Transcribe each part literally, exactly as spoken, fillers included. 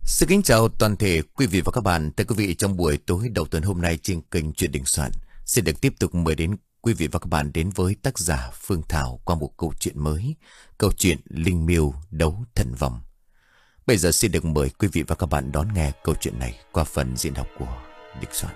Xin kính chào toàn thể quý vị và các bạn. Thưa quý vị, trong buổi tối đầu tuần hôm nay trên kênh Chuyện Đình Soạn xin được tiếp tục mời đến quý vị và các bạn đến với tác giả Phương Thảo qua một câu chuyện mới, câu chuyện Linh Miêu Đấu Thần Vong. Bây giờ xin được mời quý vị và các bạn đón nghe câu chuyện này qua phần diễn đọc của Đình Soạn.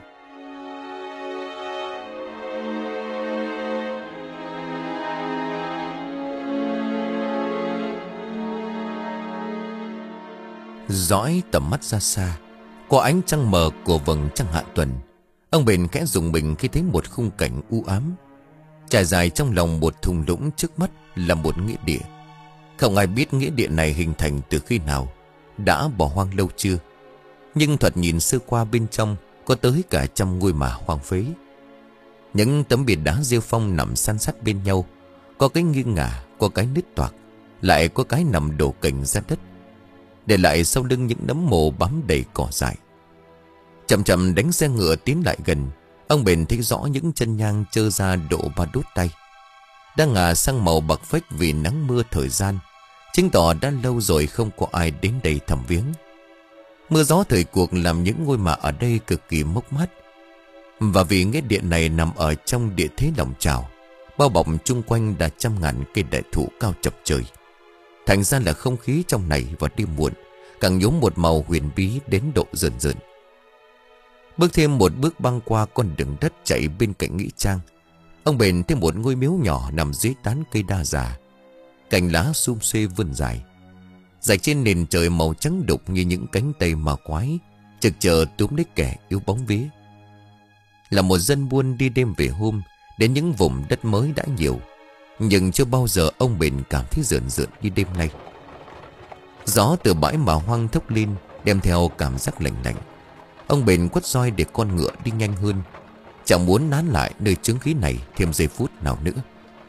Dõi tầm mắt ra xa, qua ánh trăng mờ của vầng trăng hạ tuần, ông bền khẽ rùng mình khi thấy một khung cảnh u ám trải dài trong lòng một thung lũng. Trước mắt là một nghĩa địa. Không ai biết nghĩa địa này hình thành từ khi nào, đã bỏ hoang lâu chưa, nhưng thoạt nhìn sơ qua bên trong có tới cả trăm ngôi mả hoang phế. Những tấm biển đá rêu phong nằm san sát bên nhau, có cái nghiêng ngả, có cái nứt toạc, lại có cái nằm đổ cành ra đất, để lại sau lưng những nấm mồ bám đầy cỏ dại. Chậm chậm đánh xe ngựa tiến lại gần, ông bền thấy rõ những chân nhang trơ ra độ ba đốt tay, đang ngả sang màu bạc phách vì nắng mưa thời gian, chứng tỏ đã lâu rồi không có ai đến đây thăm viếng. Mưa gió thời cuộc làm những ngôi mả ở đây cực kỳ mốc mát, và vì nghĩa địa này nằm ở trong địa thế lòng trào, bao bọc chung quanh đã trăm ngàn cây đại thụ cao chọc trời, thành ra là không khí trong này vào đêm muộn càng nhuốm một màu huyền bí đến độ rợn rợn. Bước thêm một bước băng qua con đường đất chạy bên cạnh nghĩa trang, ông bền thấy một ngôi miếu nhỏ nằm dưới tán cây đa già, cành lá sum xuê vươn dài, rải trên nền trời màu trắng đục như những cánh tay ma quái trực chờ túm lấy kẻ yếu bóng vía. Là một dân buôn đi đêm về hôm đến những vùng đất mới đã nhiều, nhưng chưa bao giờ ông bền cảm thấy rợn rợn như đêm nay. Gió từ bãi mả hoang thốc lên, đem theo cảm giác lạnh lạnh. Ông bền quất roi để con ngựa đi nhanh hơn, chẳng muốn nán lại nơi chứng khí này thêm giây phút nào nữa.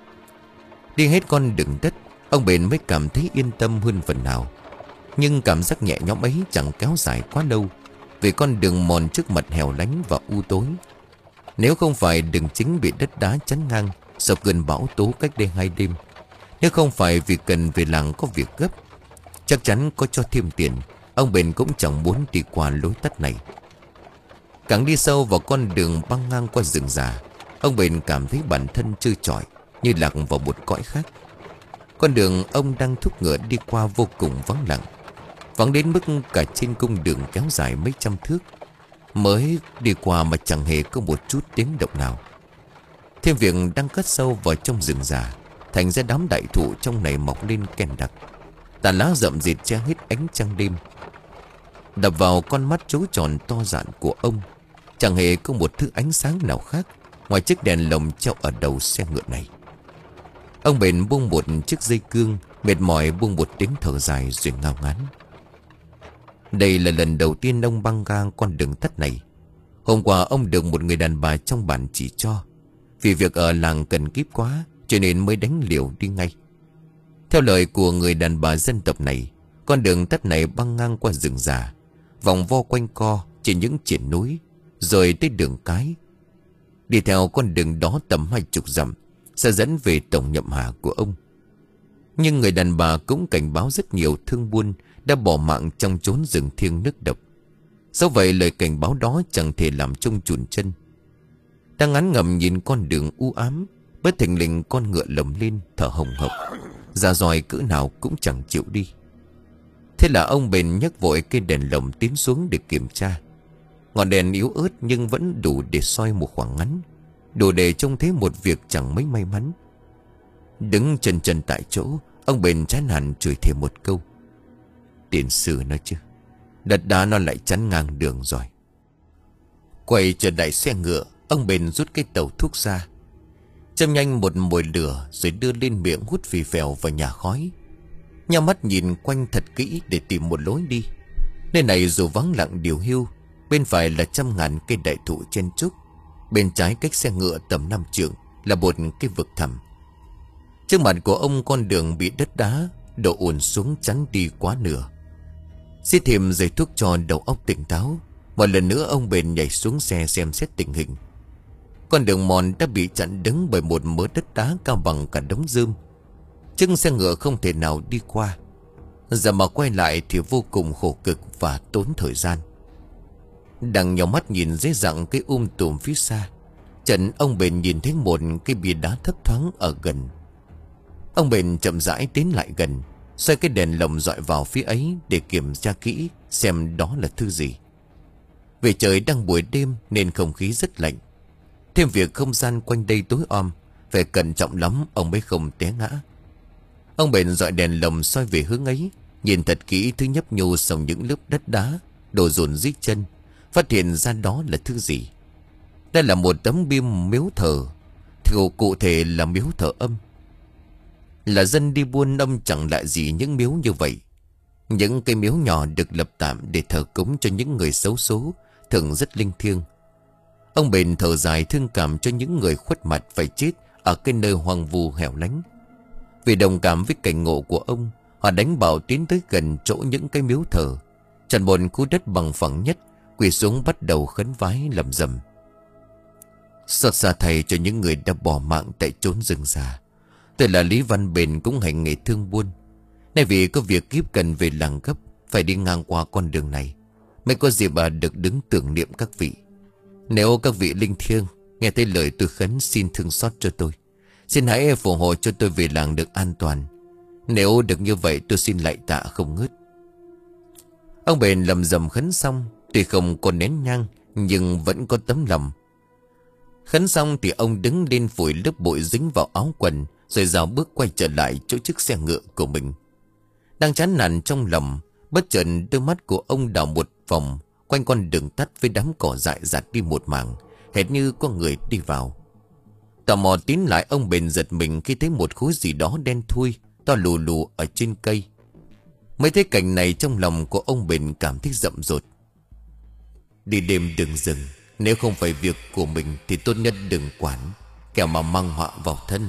Đi hết con đường đất, ông bền mới cảm thấy yên tâm hơn phần nào. Nhưng cảm giác nhẹ nhõm ấy chẳng kéo dài quá lâu, vì con đường mòn trước mặt hẻo lánh và u tối. Nếu không phải đường chính bị đất đá chắn ngang sau cơn bão tố cách đây hai đêm, nếu không phải vì cần về làng có việc gấp, chắc chắn có cho thêm tiền, ông bền cũng chẳng muốn đi qua lối tắt này. Càng đi sâu vào con đường băng ngang qua rừng già, ông bền cảm thấy bản thân trơ trọi, như lạc vào một cõi khác. Con đường ông đang thúc ngựa đi qua vô cùng vắng lặng, vắng đến mức cả trên cung đường kéo dài mấy trăm thước, mới đi qua mà chẳng hề có một chút tiếng động nào. Thêm việc đang cất sâu vào trong rừng già, thành ra đám đại thụ trong này mọc lên kèn đặc, tàn lá rậm rịt che hết ánh trăng đêm. Đập vào con mắt trố tròn to dạn của ông, chẳng hề có một thứ ánh sáng nào khác ngoài chiếc đèn lồng treo ở đầu xe ngựa này. Ông bền buông một chiếc dây cương, mệt mỏi buông một tiếng thở dài rồi ngao ngán. Đây là lần đầu tiên ông băng ngang con đường tắt này. Hôm qua ông được một người đàn bà trong bản chỉ cho, vì việc ở làng cần kíp quá cho nên mới đánh liều đi ngay. Theo lời của người đàn bà dân tộc này, con đường tắt này băng ngang qua rừng già, vòng vo quanh co trên những triển núi, rồi tới đường cái. Đi theo con đường đó tầm hai chục dặm sẽ dẫn về tổng nhậm hà của ông. Nhưng người đàn bà cũng cảnh báo rất nhiều thương buôn đã bỏ mạng trong chốn rừng thiêng nước độc. Dẫu vậy lời cảnh báo đó chẳng thể làm trông chùn chân. Đang ngán ngẩm nhìn con đường u ám, bất thình lình con ngựa lầm lên thở hồng hộc, ra roi cỡ nào cũng chẳng chịu đi. Thế là ông bền nhấc vội cây đèn lồng tiến xuống để kiểm tra. Ngọn đèn yếu ớt nhưng vẫn đủ để soi một khoảng ngắn, đủ để trông thấy một việc chẳng mấy may mắn. Đứng chân chân tại chỗ, ông bền chán hẳn chửi thêm một câu: tiền sư nói chứ, đất đá nó lại chắn ngang đường rồi. Quay trở lại xe ngựa, ông bền rút cái tàu thuốc ra, châm nhanh một mồi lửa rồi đưa lên miệng hút phì phèo vào nhà khói. Nhắm mắt nhìn quanh thật kỹ để tìm một lối đi. Nơi này dù vắng lặng điều hưu, bên phải là trăm ngàn cây đại thụ chen chúc, bên trái cách xe ngựa tầm năm trượng là một cái vực thẳm. Trước mặt của ông con đường bị đất đá đổ ùn xuống chắn đi quá nửa. Xiết thêm giấy thuốc cho đầu óc tỉnh táo, một lần nữa ông bền nhảy xuống xe xem xét tình hình. Con đường mòn đã bị chặn đứng bởi một mớ đất đá cao bằng cả đống rơm. Chân xe ngựa không thể nào đi qua. Giờ mà quay lại thì vô cùng khổ cực và tốn thời gian. Đang nhắm mắt nhìn dưới dạng cái um tùm phía xa, Trần ông bền nhìn thấy một cái bia đá thấp thoáng ở gần. Ông bền chậm rãi tiến lại gần, xoay cái đèn lồng dọi vào phía ấy để kiểm tra kỹ xem đó là thứ gì. Vì trời đang buổi đêm nên không khí rất lạnh, thêm việc không gian quanh đây tối om, phải cẩn trọng lắm ông mới không té ngã. Ông bền dọi đèn lồng soi về hướng ấy, nhìn thật kỹ thứ nhấp nhô sau những lớp đất đá đổ dồn dưới chân, phát hiện ra đó là thứ gì. Đây là một tấm bia miếu thờ, thì cụ thể là miếu thờ âm. Là dân đi buôn, ông chẳng lạ gì những miếu như vậy. Những cái miếu nhỏ được lập tạm để thờ cúng cho những người xấu số, thường rất linh thiêng. Ông bền thở dài thương cảm cho những người khuất mặt phải chết ở cái nơi hoang vu hẻo lánh. Vì đồng cảm với cảnh ngộ của ông, họ đánh bảo tiến tới gần chỗ những cái miếu thờ, chọn một khu đất bằng phẳng nhất, quỳ xuống bắt đầu khấn vái lầm rầm. Xót xa thầy cho những người đã bỏ mạng tại chốn rừng già. Tôi là Lý Văn Bền, cũng hành nghề thương buôn. Nay vì có việc kiếp cần về làng gấp, phải đi ngang qua con đường này, mới có dịp bà được đứng tưởng niệm các vị. Nếu các vị linh thiêng nghe thấy lời tôi khấn, xin thương xót cho tôi. Xin hãy phù hộ cho tôi về làng được an toàn. Nếu được như vậy tôi xin lạy tạ không ngớt. Ông bền lầm rầm khấn xong, tuy không có nén nhang nhưng vẫn có tấm lòng. Khấn xong thì ông đứng lên phủi lớp bụi dính vào áo quần, rồi dạo bước quay trở lại chỗ chiếc xe ngựa của mình. Đang chán nản trong lòng, bất chợt đôi mắt của ông đảo một vòng quanh con đường tắt với đám cỏ dại dạt đi một mảng, hệt như có người đi vào. Tò mò tiến lại, ông bền giật mình khi thấy một khối gì đó đen thui, to lù lù ở trên cây. Mới thấy cảnh này, trong lòng của ông bền cảm thấy rậm rột. Đi đêm đừng dừng, nếu không phải việc của mình thì tốt nhất đừng quản, kẻo mà mang họa vào thân.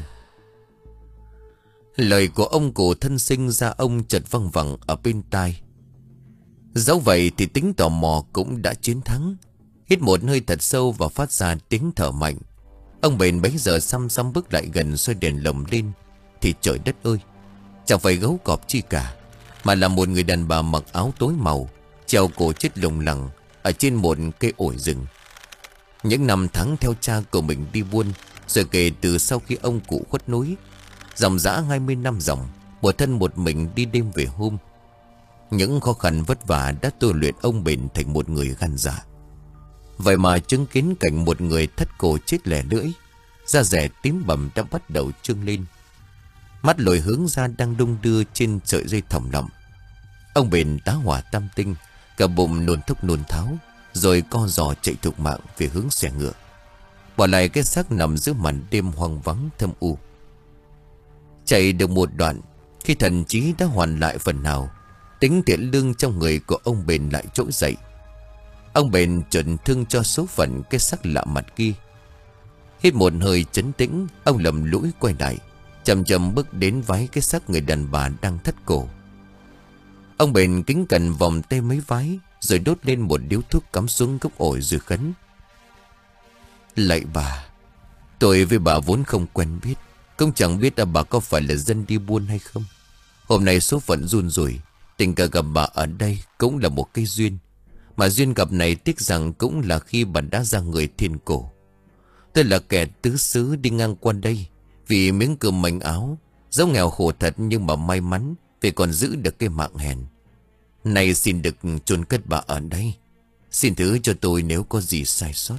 Lời của ông cụ thân sinh ra ông chợt văng vẳng ở bên tai. Dẫu vậy thì tính tò mò cũng đã chiến thắng. Hít một hơi thật sâu và phát ra tiếng thở mạnh, ông bền bấy giờ xăm xăm bước lại gần, xoay đèn lồng lên. Thì trời đất ơi, chẳng phải gấu cọp chi cả, mà là một người đàn bà mặc áo tối màu, treo cổ chết lủng lẳng ở trên một cây ổi rừng. Những năm tháng theo cha của mình đi buôn, rồi kể từ sau khi ông cụ khuất núi, dòng dã hai mươi năm dòng, một thân một mình đi đêm về hôm. Những khó khăn vất vả đã tôi luyện ông bền thành một người gan dạ. Vậy mà chứng kiến cảnh một người thất cổ chết lẻ lưỡi, da rẻ tím bầm đã bắt đầu trương lên, mắt lồi hướng ra đang đung đưa trên sợi dây thòng lọng. Ông bền tá hỏa tam tinh, cả bụng nôn thốc nôn tháo, rồi co giò chạy thục mạng về hướng xe ngựa, bỏ lại cái xác nằm giữa màn đêm hoang vắng thâm u. Chạy được một đoạn, khi thần trí đã hoàn lại phần nào, tính thiện lương trong người của ông bền lại trỗi dậy. Ông bền chuẩn thương cho số phận cái xác lạ mặt kia. Hít một hơi trấn tĩnh, ông lầm lũi quay lại, chậm chậm bước đến vái cái xác người đàn bà đang thất cổ. Ông bền kính cẩn vòng tay mấy vái, rồi đốt lên một điếu thuốc cắm xuống gốc ổi rồi khấn. Lạy bà, tôi với bà vốn không quen biết, cũng chẳng biết là bà có phải là dân đi buôn hay không. Hôm nay số phận run rủi, tình cờ gặp bà ở đây cũng là một cái duyên. Mà duyên gặp này tiếc rằng cũng là khi bà đã ra người thiên cổ. Tôi là kẻ tứ xứ đi ngang qua đây, vì miếng cơm manh áo, dẫu nghèo khổ thật nhưng mà may mắn vì còn giữ được cái mạng hèn. Nay xin được chôn cất bà ở đây, xin thứ cho tôi nếu có gì sai sót.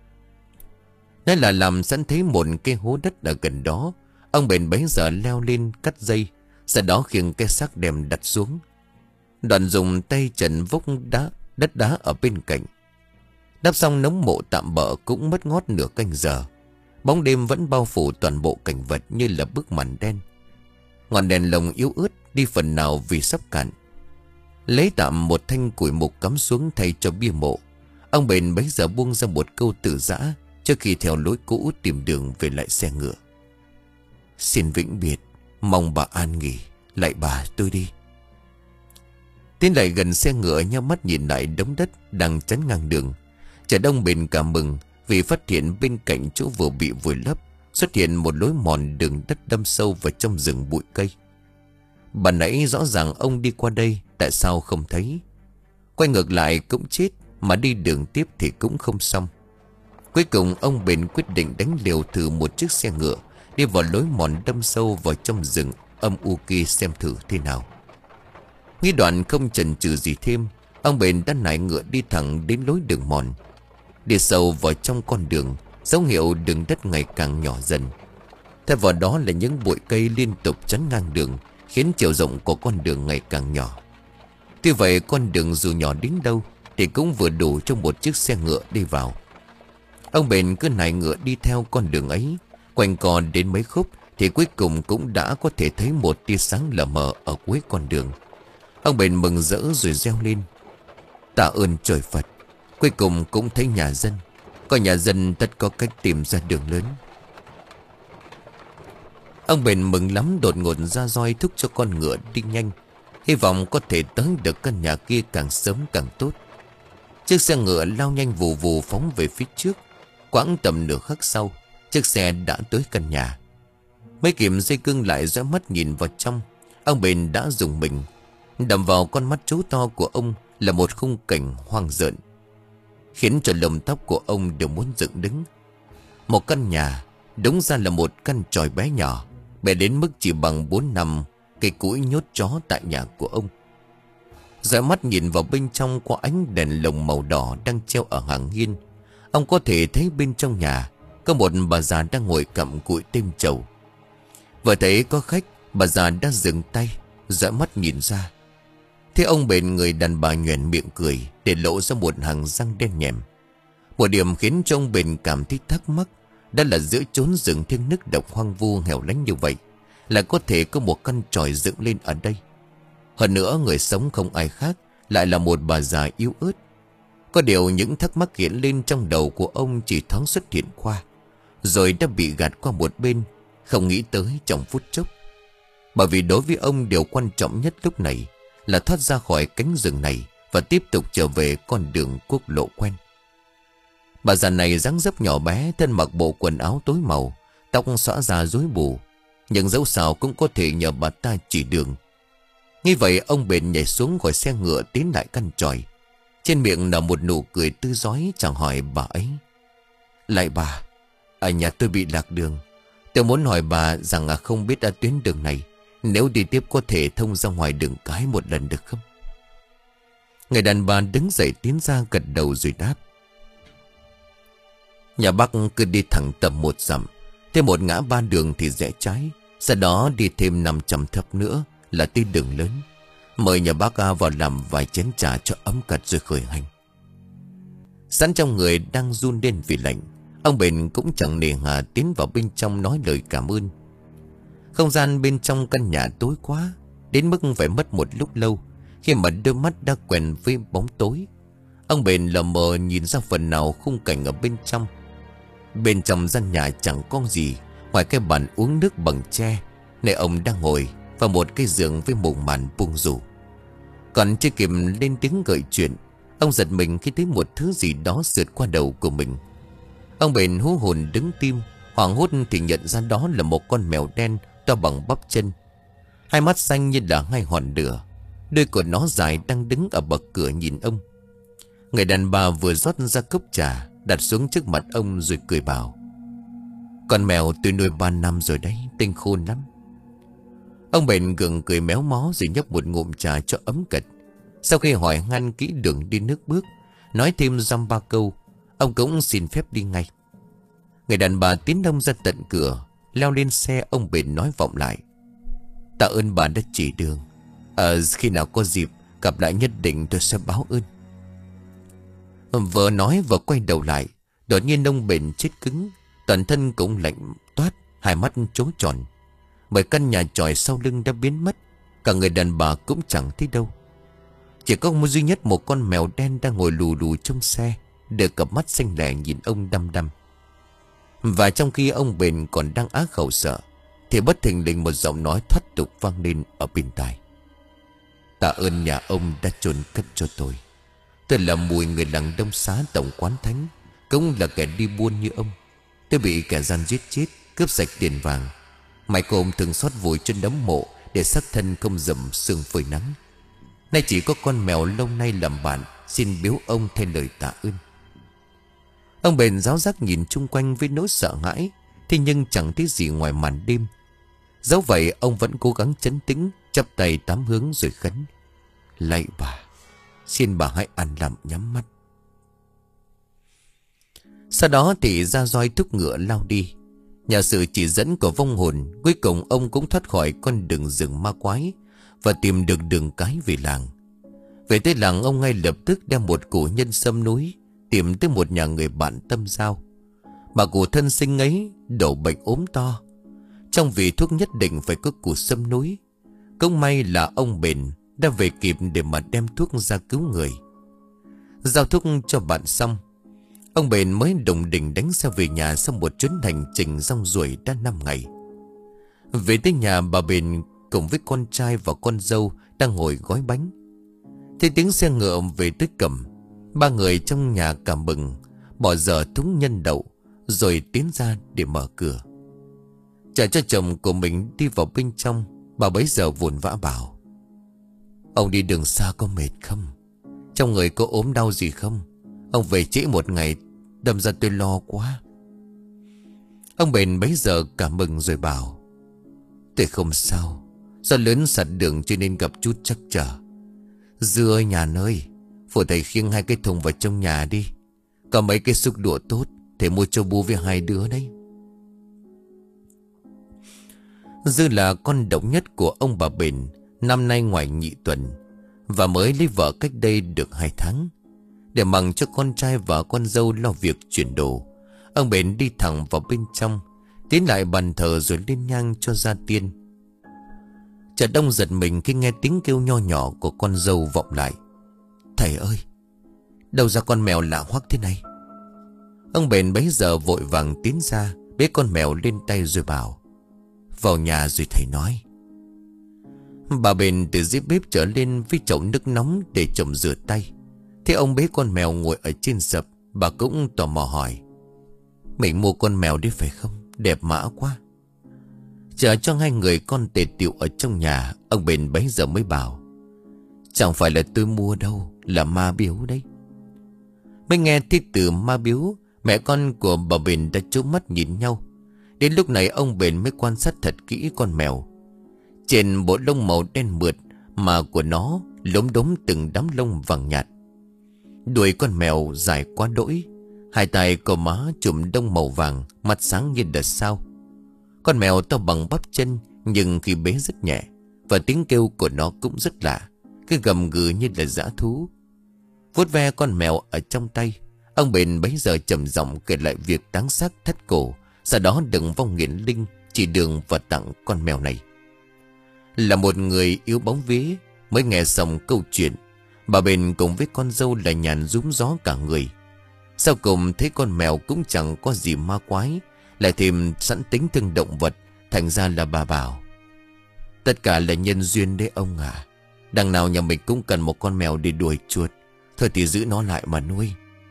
Đây là làm sẵn thấy một cái hố đất ở gần đó. Ông bền bấy giờ leo lên cắt dây, sau đó khiêng cái xác đem đặt xuống. Đoạn dùng tay trần vốc đá đất đá ở bên cạnh. Đắp xong nống mộ tạm bợ cũng mất ngót nửa canh giờ. Bóng đêm vẫn bao phủ toàn bộ cảnh vật như là bức màn đen. Ngọn đèn lồng yếu ớt đi phần nào vì sắp cạn. Lấy tạm một thanh củi mục cắm xuống thay cho bia mộ. Ông bền bấy giờ buông ra một câu tự dã trước khi theo lối cũ tìm đường về lại xe ngựa. Xin vĩnh biệt, mong bà an nghỉ, lại bà tôi đi. Tiến lại gần xe ngựa, nheo mắt nhìn lại đống đất đang chắn ngang đường. Chợt ông bền cảm mừng vì phát hiện bên cạnh chỗ vừa bị vùi lấp xuất hiện một lối mòn đường đất đâm sâu vào trong rừng bụi cây. Bà nãy rõ ràng ông đi qua đây, tại sao không thấy? Quay ngược lại cũng chết, mà đi đường tiếp thì cũng không xong. Cuối cùng ông bền quyết định đánh liều thử một chiếc xe ngựa, đi vào lối mòn đâm sâu vào trong rừng âm u kia xem thử thế nào. Nghĩ đoạn không chần chừ gì thêm, ông bền đã nải ngựa đi thẳng đến lối đường mòn. Đi sâu vào trong con đường, dấu hiệu đường đất ngày càng nhỏ dần. Thay vào đó là những bụi cây liên tục chắn ngang đường, khiến chiều rộng của con đường ngày càng nhỏ. Tuy vậy con đường dù nhỏ đến đâu thì cũng vừa đủ cho một chiếc xe ngựa đi vào. Ông bền cứ nài ngựa đi theo con đường ấy, quanh co đến mấy khúc thì cuối cùng cũng đã có thể thấy một tia sáng lờ mờ ở cuối con đường. Ông bền mừng rỡ rồi reo lên: tạ ơn trời Phật, cuối cùng cũng thấy nhà dân. Có nhà dân tất có cách tìm ra đường lớn. Ông bền mừng lắm, đột ngột ra roi thúc cho con ngựa đi nhanh, hy vọng có thể tới được căn nhà kia càng sớm càng tốt. Chiếc xe ngựa lao nhanh vù vù phóng về phía trước. Quãng tầm nửa khắc sau, chiếc xe đã tới căn nhà. Mấy kìm dây cưng lại dõi mắt nhìn vào trong. Ông bền đã dùng mình. Đầm vào con mắt trố to của ông là một khung cảnh hoang dợn, khiến cho lông tóc của ông đều muốn dựng đứng. Một căn nhà, đúng ra là một căn chòi bé nhỏ, bé đến mức chỉ bằng bốn năm cây cũi nhốt chó tại nhà của ông. Dõi mắt nhìn vào bên trong qua ánh đèn lồng màu đỏ đang treo ở hàng hiên, ông có thể thấy bên trong nhà có một bà già đang ngồi cặm cụi thêm trầu. Vừa thấy có khách, bà già đã dừng tay, dõi mắt nhìn ra. Thế ông bền người đàn bà nhoẻn miệng cười, để lộ ra một hàng răng đen nhèm. Một điểm khiến cho ông bền cảm thấy thắc mắc, đó là giữa chốn rừng thiêng nước độc hoang vu hẻo lánh như vậy, lại có thể có một căn chòi dựng lên ở đây. Hơn nữa người sống không ai khác, lại là một bà già yếu ớt. Có điều những thắc mắc hiện lên trong đầu của ông chỉ thoáng xuất hiện qua, rồi đã bị gạt qua một bên, không nghĩ tới trong phút chốc. Bởi vì đối với ông điều quan trọng nhất lúc này là thoát ra khỏi cánh rừng này và tiếp tục trở về con đường quốc lộ quen. Bà già này dáng dấp nhỏ bé, thân mặc bộ quần áo tối màu, tóc xõa ra rối bù, nhưng dẫu sao cũng có thể nhờ bà ta chỉ đường. Như vậy ông bền nhảy xuống khỏi xe ngựa tiến lại căn chòi. Trên miệng nở một nụ cười tươi rói, chàng hỏi bà ấy: lại bà, ở nhà tôi bị lạc đường. Tôi muốn hỏi bà rằng à không biết ở tuyến đường này, nếu đi tiếp có thể thông ra ngoài đường cái một lần được không? Người đàn bà đứng dậy tiến ra gật đầu rồi đáp: nhà bác cứ đi thẳng tầm một dặm, thêm một ngã ba đường thì rẽ trái, sau đó đi thêm năm trăm thập nữa là tới đường lớn. Mời nhà bác A vào làm vài chén trà cho ấm cật rồi khởi hành. Sẵn trong người đang run lên vì lạnh, ông bền cũng chẳng nề hà tiến vào bên trong nói lời cảm ơn. Không gian bên trong căn nhà tối quá, đến mức phải mất một lúc lâu khi mà đôi mắt đã quen với bóng tối. Ông bền lờ mờ nhìn ra phần nào khung cảnh ở bên trong. Bên trong gian nhà chẳng có gì ngoài cái bàn uống nước bằng tre, nơi ông đang ngồi, và một cái giường với mùng màn buông rủ. Còn chưa kịp lên tiếng gợi chuyện, ông giật mình khi thấy một thứ gì đó sượt qua đầu của mình. Ông bền hú hồn đứng tim, hoảng hốt thì nhận ra đó là một con mèo đen to bằng bắp chân. Hai mắt xanh như là hai hòn lửa, đuôi của nó dài đang đứng ở bậc cửa nhìn ông. Người đàn bà vừa rót ra cốc trà đặt xuống trước mặt ông rồi cười bảo: con mèo tôi nuôi ba năm rồi đấy, tinh khôn lắm. Ông bền gượng cười méo mó rồi nhấp một ngụm trà cho ấm cật. Sau khi hỏi han kỹ đường đi nước bước, nói thêm dăm ba câu, ông cũng xin phép đi ngay. Người đàn bà tiến ông ra tận cửa, leo lên xe. Ông bền nói vọng lại: tạ ơn bà đã chỉ đường. À, khi nào có dịp gặp lại nhất định tôi sẽ báo ơn. Vợ nói vừa quay đầu lại, đột nhiên ông bền chết cứng, toàn thân cũng lạnh toát, hai mắt trố tròn. Bởi căn nhà chòi sau lưng đã biến mất, cả người đàn bà cũng chẳng thấy đâu. Chỉ có một duy nhất một con mèo đen đang ngồi lù lù trong xe, đưa cặp mắt xanh lẻ nhìn ông đăm đăm. Và trong khi ông bền còn đang á khẩu sợ, thì bất thình lình một giọng nói thoát tục vang lên ở bên tai: tạ ơn nhà ông đã chôn cất cho tôi. Tôi là Mùi, người làng Đông Xá tổng quán thánh, cũng là kẻ đi buôn như ông. Tôi bị kẻ gian giết chết, cướp sạch tiền vàng. Mãi cô ông thường xót vùi trên đống mộ để xác thân không dầm sương phơi nắng. Nay chỉ có con mèo lâu nay làm bạn, xin biếu ông thay lời tạ ơn. Ông bền ráo rác nhìn chung quanh với nỗi sợ hãi, thế nhưng chẳng thấy gì ngoài màn đêm. Dẫu vậy ông vẫn cố gắng trấn tĩnh, chắp tay tám hướng rồi khấn: lạy bà, xin bà hãy an lòng nhắm mắt. Sau đó thì ra roi thúc ngựa lao đi. Nhờ sự chỉ dẫn của vong hồn, cuối cùng ông cũng thoát khỏi con đường rừng ma quái và tìm được đường cái về làng. Về tới làng, ông ngay lập tức đem một cụ nhân sâm núi tìm tới một nhà người bạn tâm giao. Bà cụ thân sinh ấy đổ bệnh ốm to, trong vị thuốc nhất định phải có củ sâm núi. Cũng may là ông bền đã về kịp để mà đem thuốc ra cứu người. Giao thuốc cho bạn xong, ông bền mới đồng đỉnh đánh xe về nhà sau một chuyến hành trình rong ruổi đã năm ngày. Về tới nhà, bà bền cùng với con trai và con dâu đang ngồi gói bánh. Thấy tiếng xe ngựa về tới cổng, ba người trong nhà cảm mừng, bỏ dở thúng nhân đậu rồi tiến ra để mở cửa. Chờ cho chồng của mình đi vào bên trong, bà bấy giờ vội vã bảo: ông đi đường xa có mệt không? Trong người có ốm đau gì không? Ông về trễ một ngày, đâm ra tôi lo quá. Ông bền bấy giờ cảm mừng rồi bảo: tôi không sao, do lớn sạt đường cho nên gặp chút trắc trở. Dư ơi, Nhàn ơi, phụ thầy khiêng hai cái thùng vào trong nhà đi. Có mấy cái xúc đũa tốt, thầy mua cho bố với hai đứa đấy. Dư là con độc nhất của ông bà bền, năm nay ngoài nhị tuần và mới lấy vợ cách đây được hai tháng. Để mặc cho con trai và con dâu lo việc chuyển đồ, ông bền đi thẳng vào bên trong, tiến lại bàn thờ rồi lên nhang cho gia tiên. Chợt đông giật mình khi nghe tiếng kêu nho nhỏ của con dâu vọng lại: thầy ơi, đâu ra con mèo lạ hoắc thế này? Ông bền bấy giờ vội vàng tiến ra, bế con mèo lên tay rồi bảo: vào nhà rồi thầy nói. Bà bền từ dưới bếp trở lên với chậu nước nóng để chồng rửa tay. Thế ông bế con mèo ngồi ở trên sập, bà cũng tò mò hỏi: mình mua con mèo đi phải không? Đẹp mã quá. Chờ cho hai người con tề tiệu ở trong nhà, ông bền bấy giờ mới bảo: chẳng phải là tôi mua đâu, là ma biếu đấy. Mới nghe thấy từ ma biếu, mẹ con của bà bền đã trố mắt nhìn nhau. Đến lúc này ông bền mới quan sát thật kỹ con mèo. Trên bộ lông màu đen mượt mà của nó lốm đốm từng đám lông vàng nhạt. Đuôi con mèo dài quá đỗi, hai tay có má chùm đông màu vàng, mắt sáng như đợt sao. Con mèo to bằng bắp chân, nhưng khi bế rất nhẹ, và tiếng kêu của nó cũng rất lạ, cái gầm gừ như là dã thú. Vuốt ve con mèo ở trong tay, ông bền bấy giờ trầm giọng kể lại việc táng xác thất cổ, sau đó đừng vong nghiện linh chỉ đường và tặng con mèo này. Là một người yếu bóng vía, mới nghe xong câu chuyện, bà bền cùng với con dâu là Nhàn rúm gió cả người. Sau cùng thấy con mèo cũng chẳng có gì ma quái, lại thêm sẵn tính thương động vật, thành ra là bà bảo: tất cả là nhân duyên đấy ông à. Đằng nào nhà mình cũng cần một con mèo để đuổi chuột, thôi thì giữ nó lại mà nuôi.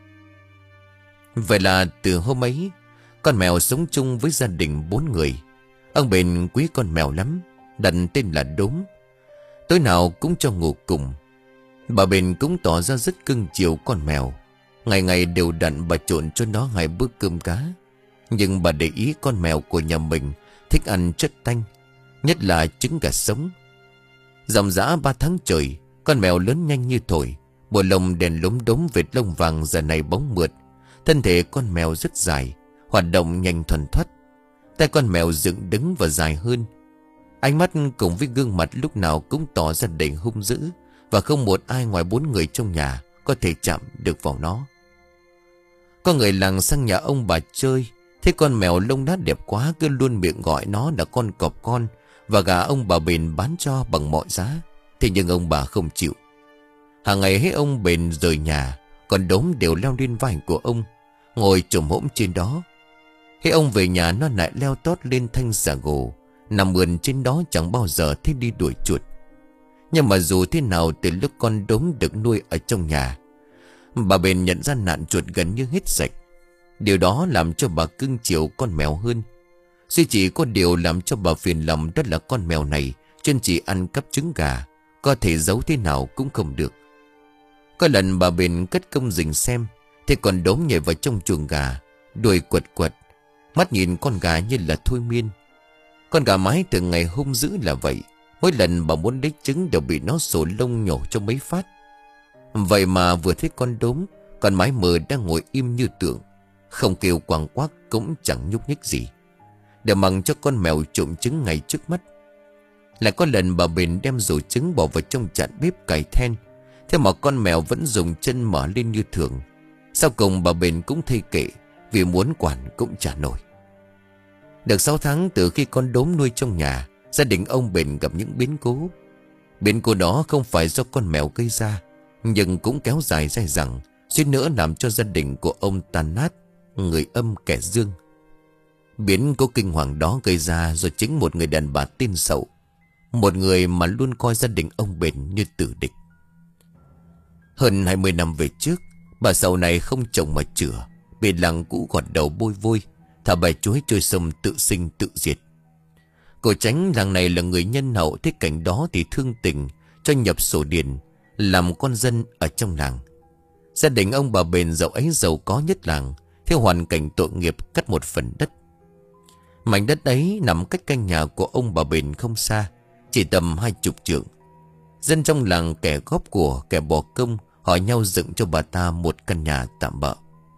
Vậy là từ hôm ấy, con mèo sống chung với gia đình bốn người. Ông bền quý con mèo lắm, đặt tên là Đốm. Tối nào cũng cho ngủ cùng. Bà bền cũng tỏ ra rất cưng chiều con mèo. Ngày ngày đều đặn bà trộn cho nó hai bữa cơm cá. Nhưng bà để ý con mèo của nhà mình thích ăn chất tanh, nhất là trứng gà sống. Dòng dã ba tháng trời, con mèo lớn nhanh như thổi. Bộ lông đèn lốm đốm vệt lông vàng giờ này bóng mượt. Thân thể con mèo rất dài, hoạt động nhanh thuần thoắt. Tay con mèo dựng đứng và dài hơn. Ánh mắt cùng với gương mặt lúc nào cũng tỏ ra đầy hung dữ, và không một ai ngoài bốn người trong nhà có thể chạm được vào nó. Có người làng sang nhà ông bà chơi, thấy con mèo lông đá đẹp quá, cứ luôn miệng gọi nó là con cọp con, và gà ông bà bền bán cho bằng mọi giá. Thế nhưng ông bà không chịu. Hàng ngày hết ông bền rời nhà, con Đốm đều leo lên vai của ông, ngồi chồm hổm trên đó. Hết ông về nhà, nó lại leo tót lên thanh xà gồ, nằm ườn trên đó chẳng bao giờ thấy đi đuổi chuột. Nhưng mà dù thế nào, từ lúc con Đốm được nuôi ở trong nhà, bà bền nhận ra nạn chuột gần như hết sạch. Điều đó làm cho bà cưng chiều con mèo hơn. Duy chỉ có điều làm cho bà phiền lòng, đó là con mèo này chuyên chỉ ăn cắp trứng gà, có thể giấu thế nào cũng không được. Có lần bà Bền cất công rình xem, thì còn đốm nhảy vào trong chuồng gà, đuôi quật quật, mắt nhìn con gà như là thôi miên. Con gà mái từ ngày hung dữ là vậy, mỗi lần bà muốn lấy trứng đều bị nó sổ lông nhổ cho mấy phát. Vậy mà vừa thấy con đốm, con mái mờ đang ngồi im như tượng, không kêu quàng quác cũng chẳng nhúc nhích gì, để mặc cho con mèo trộm trứng ngay trước mắt. Lại có lần bà Bền đem rổ trứng bỏ vào trong chạn bếp cày than, thế mà con mèo vẫn dùng chân mở lên như thường. Sau cùng bà Bền cũng thay kệ, vì muốn quản cũng chả nổi. Được sáu tháng từ khi con đốm nuôi trong nhà, gia đình ông Bền gặp những biến cố. Biến cố đó không phải do con mèo gây ra, nhưng cũng kéo dài dai dẳng, suýt nữa làm cho gia đình của ông tan nát, người âm kẻ dương. Biến cố kinh hoàng đó gây ra do chính một người đàn bà tên Sậu, một người mà luôn coi gia đình ông Bền như tử địch. Hơn hai mươi năm về trước, bà Sậu này không chồng mà chửa, bị làng cũ gọt đầu bôi vôi, thả bài chuối trôi sông tự sinh tự diệt. Cô Tránh làng này là người nhân hậu, thế cảnh đó thì thương tình cho nhập sổ điền, làm con dân ở trong làng. Gia đình ông bà Bền dẫu ấy giàu có nhất làng, theo hoàn cảnh tội nghiệp cắt một phần đất. Mảnh đất ấy nằm cách căn nhà của ông bà Bền không xa, chỉ tầm hai chục trượng. Dân trong làng kẻ góp của, kẻ bỏ công, hỏi nhau dựng cho bà ta một căn nhà tạm bợ.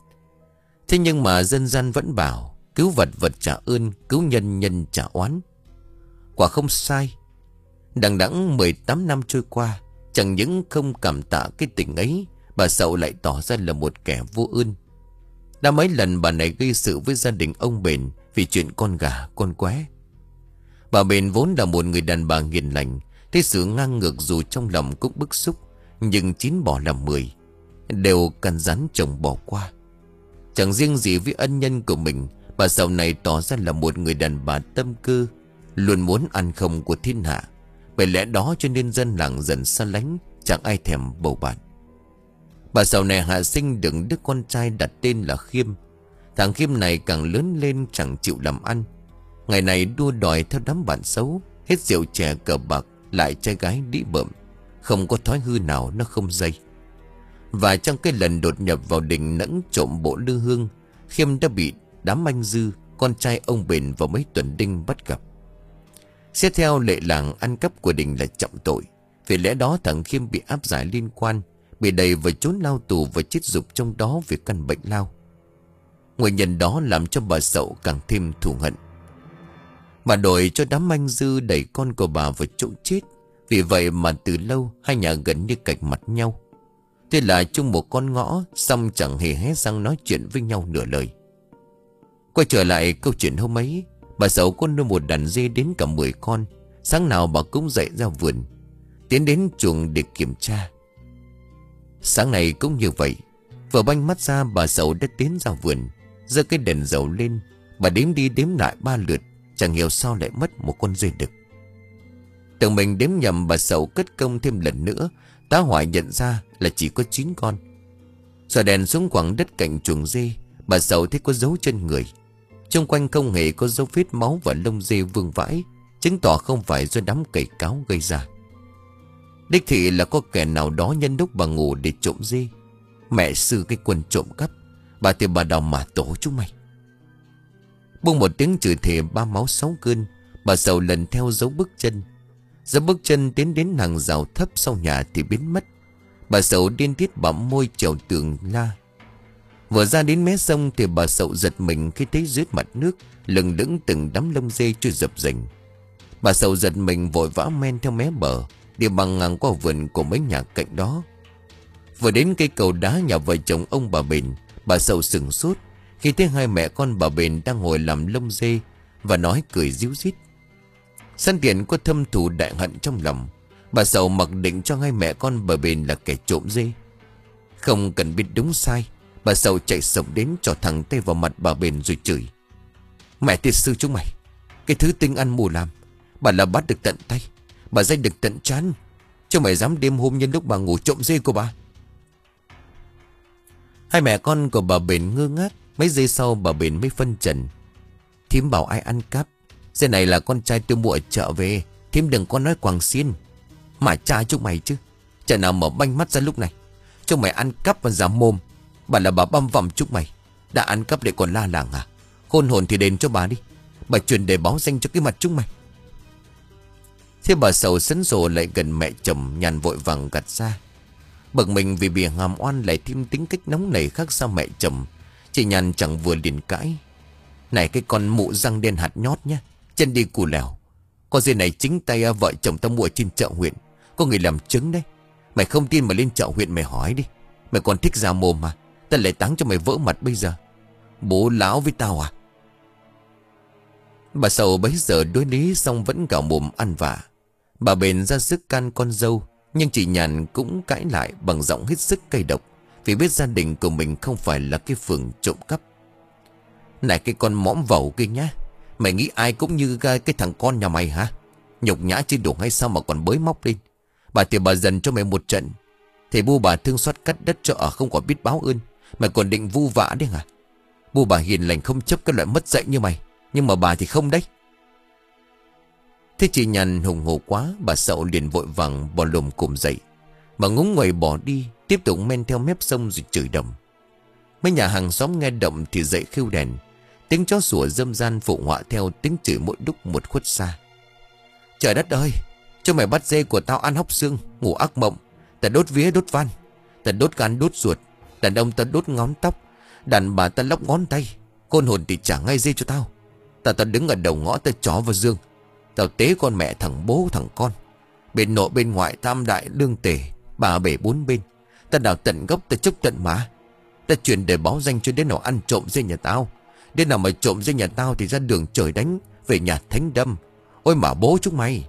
Thế nhưng mà dân gian vẫn bảo cứu vật vật trả ơn, cứu nhân nhân trả oán. Quả không sai. Đằng đẵng mười tám năm trôi qua, chẳng những không cảm tạ cái tình ấy, bà Sậu lại tỏ ra là một kẻ vô ơn. Đã mấy lần bà này gây sự với gia đình ông Bền vì chuyện con gà con qué. Bà Bền vốn là một người đàn bà hiền lành, thế sự ngang ngược dù trong lòng cũng bức xúc, nhưng chín bỏ làm mười, đều căn rắn chồng bỏ qua. Chẳng riêng gì với ân nhân của mình, bà Sậu này tỏ ra là một người đàn bà tâm cơ, luôn muốn ăn không của thiên hạ. Bởi lẽ đó cho nên dân làng dần xa lánh, chẳng ai thèm bầu bạn. Bà Sậu này hạ sinh được đứa con trai đặt tên là Khiêm. Thằng Khiêm này càng lớn lên chẳng chịu làm ăn, ngày này đua đòi theo đám bạn xấu, hết rượu chè cờ bạc, lại trai gái đĩ bợm, không có thói hư nào nó không dây. Và trong cái lần đột nhập vào đình nẫng trộm bộ lư hương, Khiêm đã bị đám anh Dư, con trai ông Bền vào mấy tuần đinh bắt gặp. Xét theo lệ làng, ăn cắp của đình là trọng tội, vì lẽ đó thằng Khiêm bị áp giải liên quan, bị đầy vào chốn lao tù và chết rục trong đó vì căn bệnh lao. Nguyên nhân đó làm cho bà Sậu càng thêm thù hận. Bà đổi cho đám anh Dư đẩy con của bà vào chỗ chết. Vì vậy mà từ lâu hai nhà gần như cạch mặt nhau. Thế là chung một con ngõ, xong chẳng hề hé răng nói chuyện với nhau nửa lời. Quay trở lại câu chuyện hôm ấy, bà Sậu có nuôi một đàn dê đến cả mười con. Sáng nào bà cũng dậy ra vườn, tiến đến chuồng để kiểm tra. Sáng này cũng như vậy, vừa banh mắt ra bà Sậu đã tiến ra vườn, giơ cái đèn dầu lên. Bà đếm đi đếm lại ba lượt, chẳng hiểu sao lại mất một con dê đực. Tưởng mình đếm nhầm, bà Sậu cất công thêm lần nữa, tá hỏa nhận ra là chỉ có chín con. Xòa đèn xuống quẳng đất cạnh chuồng dê, bà Sậu thấy có dấu chân người. Xung quanh không hề có dấu vết máu và lông dê vương vãi, chứng tỏ không phải do đám cày cáo gây ra. Đích thị là có kẻ nào đó nhân lúc bà ngủ để trộm dê. Mẹ sư cái quân trộm cắp, bà thì bà đào mà tổ chúng mày. Buông một tiếng chửi thề ba máu sáu cơn, bà Sậu lần theo dấu bước chân. Dấu bước chân tiến đến hàng rào thấp sau nhà thì biến mất. Bà Sậu điên tiết bặm môi trèo tường la. Vừa ra đến mé sông thì bà Sậu giật mình khi thấy dưới mặt nước lừng lững từng đám lông dê trôi dập dềnh. Bà Sậu giật mình vội vã men theo mé bờ, đi băng ngang qua vườn của mấy nhà cạnh đó. Vừa đến cây cầu đá nhà vợ chồng ông bà Bền, bà Sậu sừng sốt khi thấy hai mẹ con bà Bền đang ngồi làm lông dê và nói cười ríu rít. Săn tiền có thâm thù đại hận trong lòng, bà Sậu mặc định cho hai mẹ con bà Bền là kẻ trộm dê. Không cần biết đúng sai, bà Sậu chạy sổng đến trỏ thẳng tay vào mặt bà Bền rồi chửi: "Mẹ tiệt sư chúng mày, cái thứ tinh ăn mù làm, bà là bắt được tận tay, bà danh được tận trán, chứ mày dám đêm hôm nhân lúc bà ngủ trộm dê của bà." Hai mẹ con của bà Bền ngơ ngác. Mấy giây sau bà Bền mới phân trần: "Thím bảo ai ăn cắp, dê này là con trai tôi mua ở chợ về, Thím đừng có nói quàng xiên. Mà cha chúng mày chứ, chả nào mở banh mắt ra lúc này. Chúng mày ăn cắp và giả mồm. Bà là bà băm vằm chúng mày. Đã ăn cắp để còn la làng à? Khôn hồn thì đền cho bà đi. Bà truyền để báo danh cho cái mặt chúng mày. Thế bà Sầu sấn sổ lại gần mẹ chồng, Nhàn vội vàng gạt ra. Bực mình vì bị hàm oan lại thêm tính cách nóng nảy khác xa mẹ chồng, chị Nhàn chẳng vừa liền cãi. Này cái con mụ răng đen hạt nhót nhá, chân đi cù lèo. Con dê này chính tay vợ chồng tao mua trên chợ huyện, có người làm chứng đấy. Mày không tin mà lên chợ huyện mày hỏi đi. Mày còn thích ra mồm mà, tao lại táng cho mày vỡ mặt bây giờ. Bố láo với tao à? Bà Sầu bấy giờ đối lý xong vẫn gào mồm ăn vạ. Bà bền ra sức can con dâu, nhưng chị Nhàn cũng cãi lại bằng giọng hết sức cay độc, vì biết gia đình của mình không phải là cái phường trộm cắp. Này cái con mõm vẩu kia nhá, mày nghĩ ai cũng như cái thằng con nhà mày hả? Nhục nhã chứ đủ hay sao mà còn bới móc lên. Bà thì bà dần cho mày một trận, thì bu bà thương xót cắt đất cho ở không còn biết báo ơn. Mày còn định vu vạ đấy hả? Bu bà hiền lành không chấp cái loại mất dạy như mày, nhưng mà bà thì không đấy. Thế chị Nhàn hùng hổ quá, bà Sậu liền vội vàng bò lồm cồm dậy, mà ngúng nguẩy bỏ đi, tiếp tục men theo mép sông rồi chửi đầm. Mấy nhà hàng xóm nghe động thì dậy khiêu đèn, tiếng chó sủa râm ran phụ họa theo tiếng chửi mỗi lúc một khuất xa. Trời đất ơi, cho mày bắt dê của tao ăn hóc xương, ngủ ác mộng. Ta đốt vía đốt van, ta đốt gan đốt ruột, đàn ông ta đốt ngón tóc, đàn bà ta lóc ngón tay. Khôn hồn thì trả ngay dê cho tao. Ta ta đứng ở đầu ngõ ta chó vào dương. Tao tế con mẹ thằng bố thằng con. Bên nội bên ngoại tam đại lương tể, bà bể bốn bên. Ta đào tận gốc ta chốc tận má. Ta truyền để báo danh cho đến nào ăn trộm dê nhà tao. Đến nào mà trộm dê nhà tao thì ra đường trời đánh, về nhà thánh đâm. Ôi mà bố chúng mày.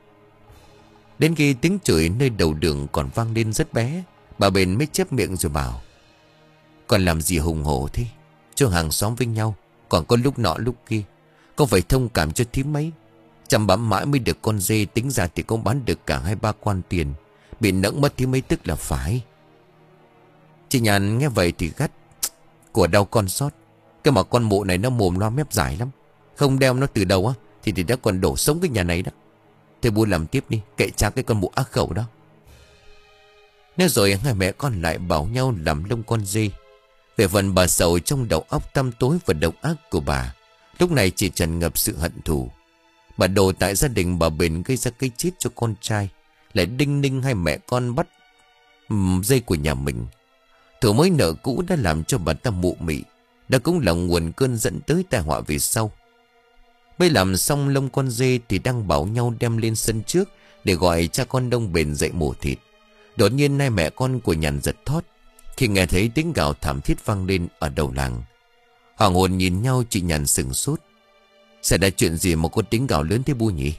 Đến khi tiếng chửi nơi đầu đường còn vang lên rất bé, bà bền mới chép miệng rồi bảo: Còn làm gì hùng hổ thế? Cho hàng xóm với nhau, còn có lúc nọ lúc kia, con phải thông cảm cho thím mấy. Chăm bám mãi mới được con dê, tính ra thì con bán được cả hai ba quan tiền. Bị nẫng mất thím mấy tức là phải. Chị Nhàn nghe vậy thì gắt: Của đau con sót. Cái mà con mụ này nó mồm loa mép dài lắm. Không đeo nó từ đầu á Thì thì đã còn đổ sống cái nhà này đó. Thế bu làm tiếp đi, kệ cha cái con mụ ác khẩu đó. Nói rồi hai mẹ con lại bảo nhau làm lông con dê. Về phần bà Sầu, trong đầu óc tăm tối và độc ác của bà lúc này chỉ tràn ngập sự hận thù. Bà đồ tại gia đình bà bền gây ra cái chết cho con trai, lại đinh ninh hai mẹ con bắt um, dây của nhà mình. Thử mới nợ cũ đã làm cho bà ta mụ mị, đó cũng là nguồn cơn dẫn tới tai họa về sau. Mới làm xong lông con dê thì đang bảo nhau đem lên sân trước để gọi cha con Đông bền dậy mổ thịt. Đột nhiên hai mẹ con của Nhàn giật thót khi nghe thấy tiếng gào thảm thiết vang lên ở đầu làng. Hoàng hồn nhìn nhau, chị Nhàn sừng sốt. Xảy ra chuyện gì mà có tiếng gào lớn thế bu nhỉ?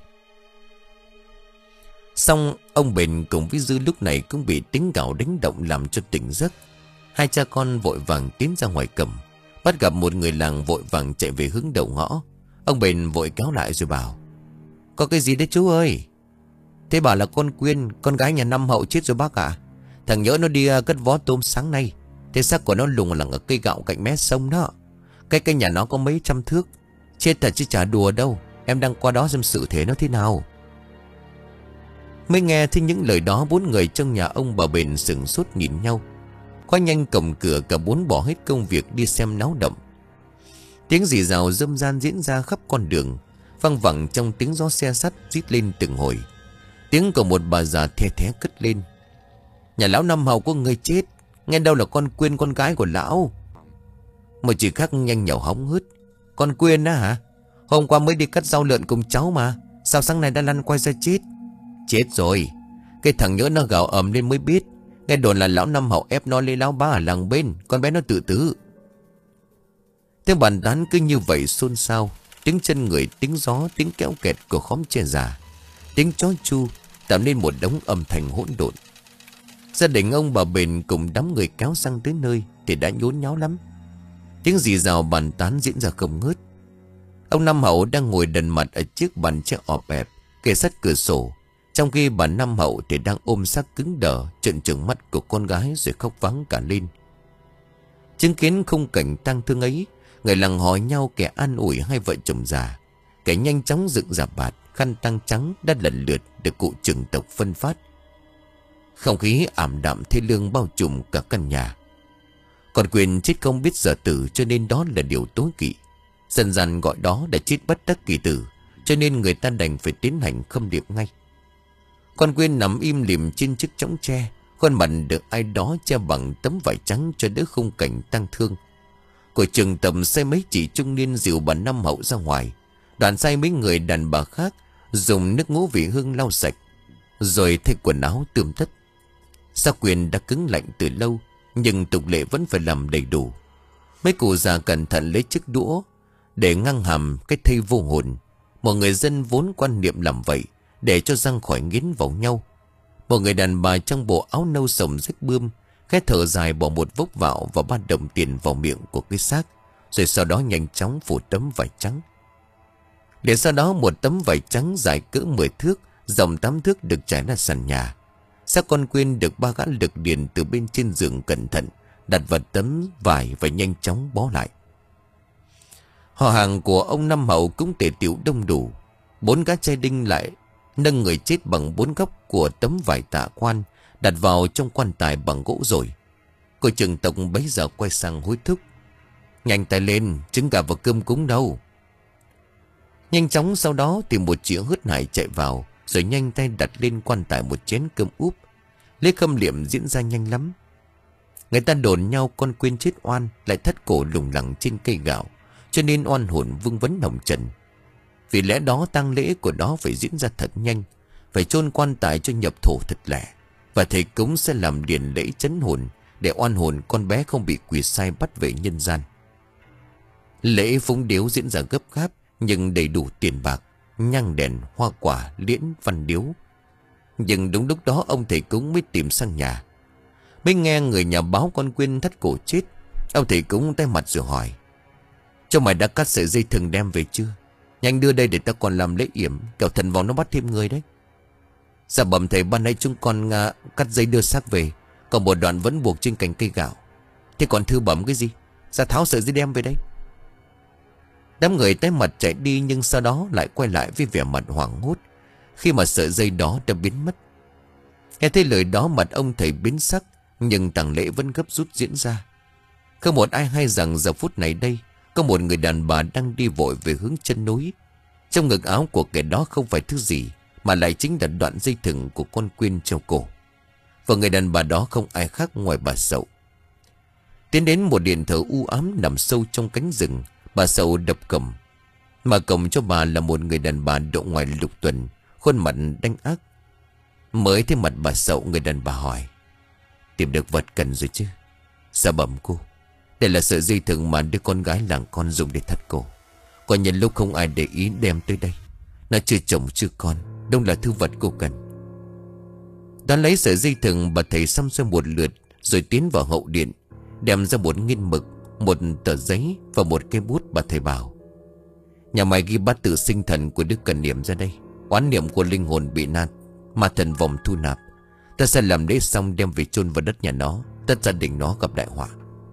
Xong ông bền cùng với Dư lúc này cũng bị tiếng gào đánh động làm cho tỉnh giấc. Hai cha con vội vàng tiến ra ngoài cầm, bắt gặp một người làng vội vàng chạy về hướng đầu ngõ. Ông bền vội kéo lại rồi bảo: Có cái gì đấy chú ơi? Thế bảo là con Quyên, con gái nhà Năm Hậu chết rồi bác ạ. Thằng nhỡ nó đi cất vó tôm sáng nay. Thế xác của nó lùng lẳng ở cây gạo cạnh mé sông đó. Cái cây nhà nó có mấy trăm thước. Chết thật chứ chả đùa đâu. Em đang qua đó xem sự thế nó thế nào. Mới nghe thấy những lời đó, bốn người trong nhà ông bà bền sửng sốt nhìn nhau. Khoa nhanh cổng cửa, cả bốn bỏ hết công việc đi xem náo động. Tiếng rì rào râm ran diễn ra khắp con đường, văng vẳng trong tiếng gió xe sắt rít lên từng hồi. Tiếng của một bà già the thé cất lên: Nhà lão Năm Hậu có người chết, nghe đâu là con Quyên, con gái của lão. Một chị khác nhanh nhảu hóng hớt: Con Quyên á hả? Hôm qua mới đi cắt rau lợn cùng cháu mà, sao sáng nay đã lăn quay ra chết? Chết rồi. Cái thằng nhỡ nó gào ầm lên mới biết. Nghe đồn là lão Năm Hậu ép nó lấy lão bá ở làng bên, con bé nó tự tử. Tiếng bàn tán cứ như vậy xôn xao. Tiếng chân người, tiếng gió, tiếng kéo kẹt của khóm tre già, tiếng chó chu tạo nên một đống âm thanh hỗn độn. Gia đình ông bà bền cùng đám người kéo sang tới nơi thì đã nhốn nháo lắm. Tiếng rì rào bàn tán diễn ra không ngớt. Ông Năm Hậu đang ngồi đần mặt ở chiếc bàn tre ọp ẹp kề sát cửa sổ, trong khi bà Năm Hậu thì đang ôm xác cứng đờ trợn trừng mắt của con gái rồi khóc vắng cả lên. Chứng kiến khung cảnh tang thương ấy, người làng hỏi nhau, kẻ an ủi hai vợ chồng già, kẻ nhanh chóng dựng dạp bạt. khăn tang trắng đã lần lượt được cụ trưởng tộc phân phát. Không khí ảm đạm thê lương bao trùm cả căn nhà. Còn Quyền chết không biết giờ tử, cho nên đó là điều tối kỵ. Dần dần gọi đó là chết bất đắc kỳ tử, cho nên người ta đành phải tiến hành khâm điệp ngay. Con Quyền nằm im lìm trên chiếc chõng tre, khuôn mặt được ai đó che bằng tấm vải trắng cho đỡ khung cảnh tang thương. Của trường tầm sai mấy chị trung niên dìu bà Năm Hậu ra ngoài, đoàn sai mấy người đàn bà khác dùng nước ngũ vị hương lau sạch, rồi thay quần áo tươm tất. Sao Quyền đã cứng lạnh từ lâu, nhưng tục lệ vẫn phải làm đầy đủ. Mấy cụ già cẩn thận lấy chiếc đũa để ngăn hàm cái thây vô hồn. Một người dân vốn quan niệm làm vậy, để cho răng khỏi nghiến vào nhau. Một người đàn bà trong bộ áo nâu sồng rách bươm, khẽ thở dài bỏ một vốc vạo và ba đồng tiền vào miệng của cái xác, rồi sau đó nhanh chóng phủ tấm vải trắng. Để sau đó một tấm vải trắng dài cỡ mười thước, rộng tám thước được trải ra sàn nhà. Xác con Quyên được ba gã lực điền từ bên trên giường cẩn thận đặt vào tấm vải và nhanh chóng bó lại. Họ hàng của ông Năm Hậu cũng tề tựu đông đủ. Bốn gã trai đinh lại nâng người chết bằng bốn góc của tấm vải tạ quan, đặt vào trong quan tài bằng gỗ rồi. Cô trưởng tộc bấy giờ quay sang hối thúc: "Nhanh tay lên, trứng gà và cơm cúng đâu." Nhanh chóng sau đó thì một chị hớt hải chạy vào, rồi nhanh tay đặt lên quan tài một chén cơm úp. Lễ khâm liệm diễn ra nhanh lắm. Người ta đồn nhau con Quyên chết oan, lại thắt cổ lủng lẳng trên cây gạo, cho nên oan hồn vương vấn hồng trần. Vì lẽ đó tang lễ của nó phải diễn ra thật nhanh, phải chôn quan tài cho nhập thổ thật lẹ, và thầy cúng sẽ làm điển lễ trấn hồn, để oan hồn con bé không bị quỷ sai bắt về nhân gian. Lễ phúng điếu diễn ra gấp gáp, nhưng đầy đủ tiền bạc, nhang đèn, hoa quả, liễn văn điếu. Nhưng đúng lúc đó ông thầy cúng mới tìm sang nhà. Mới nghe người nhà báo con Quyên thắt cổ chết. Ông thầy cúng tay mặt rồi hỏi: "Cho mày đã cắt sợi dây thừng đem về chưa? Nhanh đưa đây để ta còn làm lễ yểm, kẻo thần vào nó bắt thêm người đấy." "Dạ bẩm thầy, ban nãy chúng con uh, cắt dây đưa xác về, còn một đoạn vẫn buộc trên cành cây gạo. Thế còn thư bẩm cái gì? Dạ tháo sợi dây đem về đây." Đám người tái mặt chạy đi, nhưng sau đó lại quay lại với vẻ mặt hoảng hốt khi mà sợi dây đó đã biến mất. Nghe thấy lời đó, mặt ông thầy biến sắc, nhưng tang lễ vẫn gấp rút diễn ra. Không một ai hay rằng giờ phút này đây có một người đàn bà đang đi vội về hướng chân núi. Trong ngực áo của kẻ đó không phải thứ gì, mà lại chính là đoạn dây thừng của con Quyên treo cổ. Và người đàn bà đó không ai khác ngoài bà Sậu. Tiến đến một điện thờ u ám nằm sâu trong cánh rừng, bà Sậu đập cổng. Mà cổng cho bà là một người đàn bà độ ngoài lục tuần, khuôn mặt đanh ác. Mới thấy mặt bà Sậu, người đàn bà hỏi: "Tìm được vật cần rồi chứ?" "Dạ bẩm cô, đây là sợi dây thừng mà đứa con gái làng con dùng để thắt cổ. Còn nhân lúc không ai để ý đem tới đây. Nó chưa chồng chưa con, đâu là thứ vật cô cần." Đã lấy sợi dây thừng, bà thầy xăm xoay một lượt, rồi tiến vào hậu điện, đem ra một nghiên mực, một tờ giấy và một cây bút. Bà thầy bảo: "Nhà mày ghi bát tự sinh thần của Đức Cần Niệm ra đây. Oán niệm của linh hồn bị nát, mà thần vòng thu nạp. Ta sẽ làm lễ xong đem về chôn vào đất nhà nó, tất gia đình nó gặp đại họa."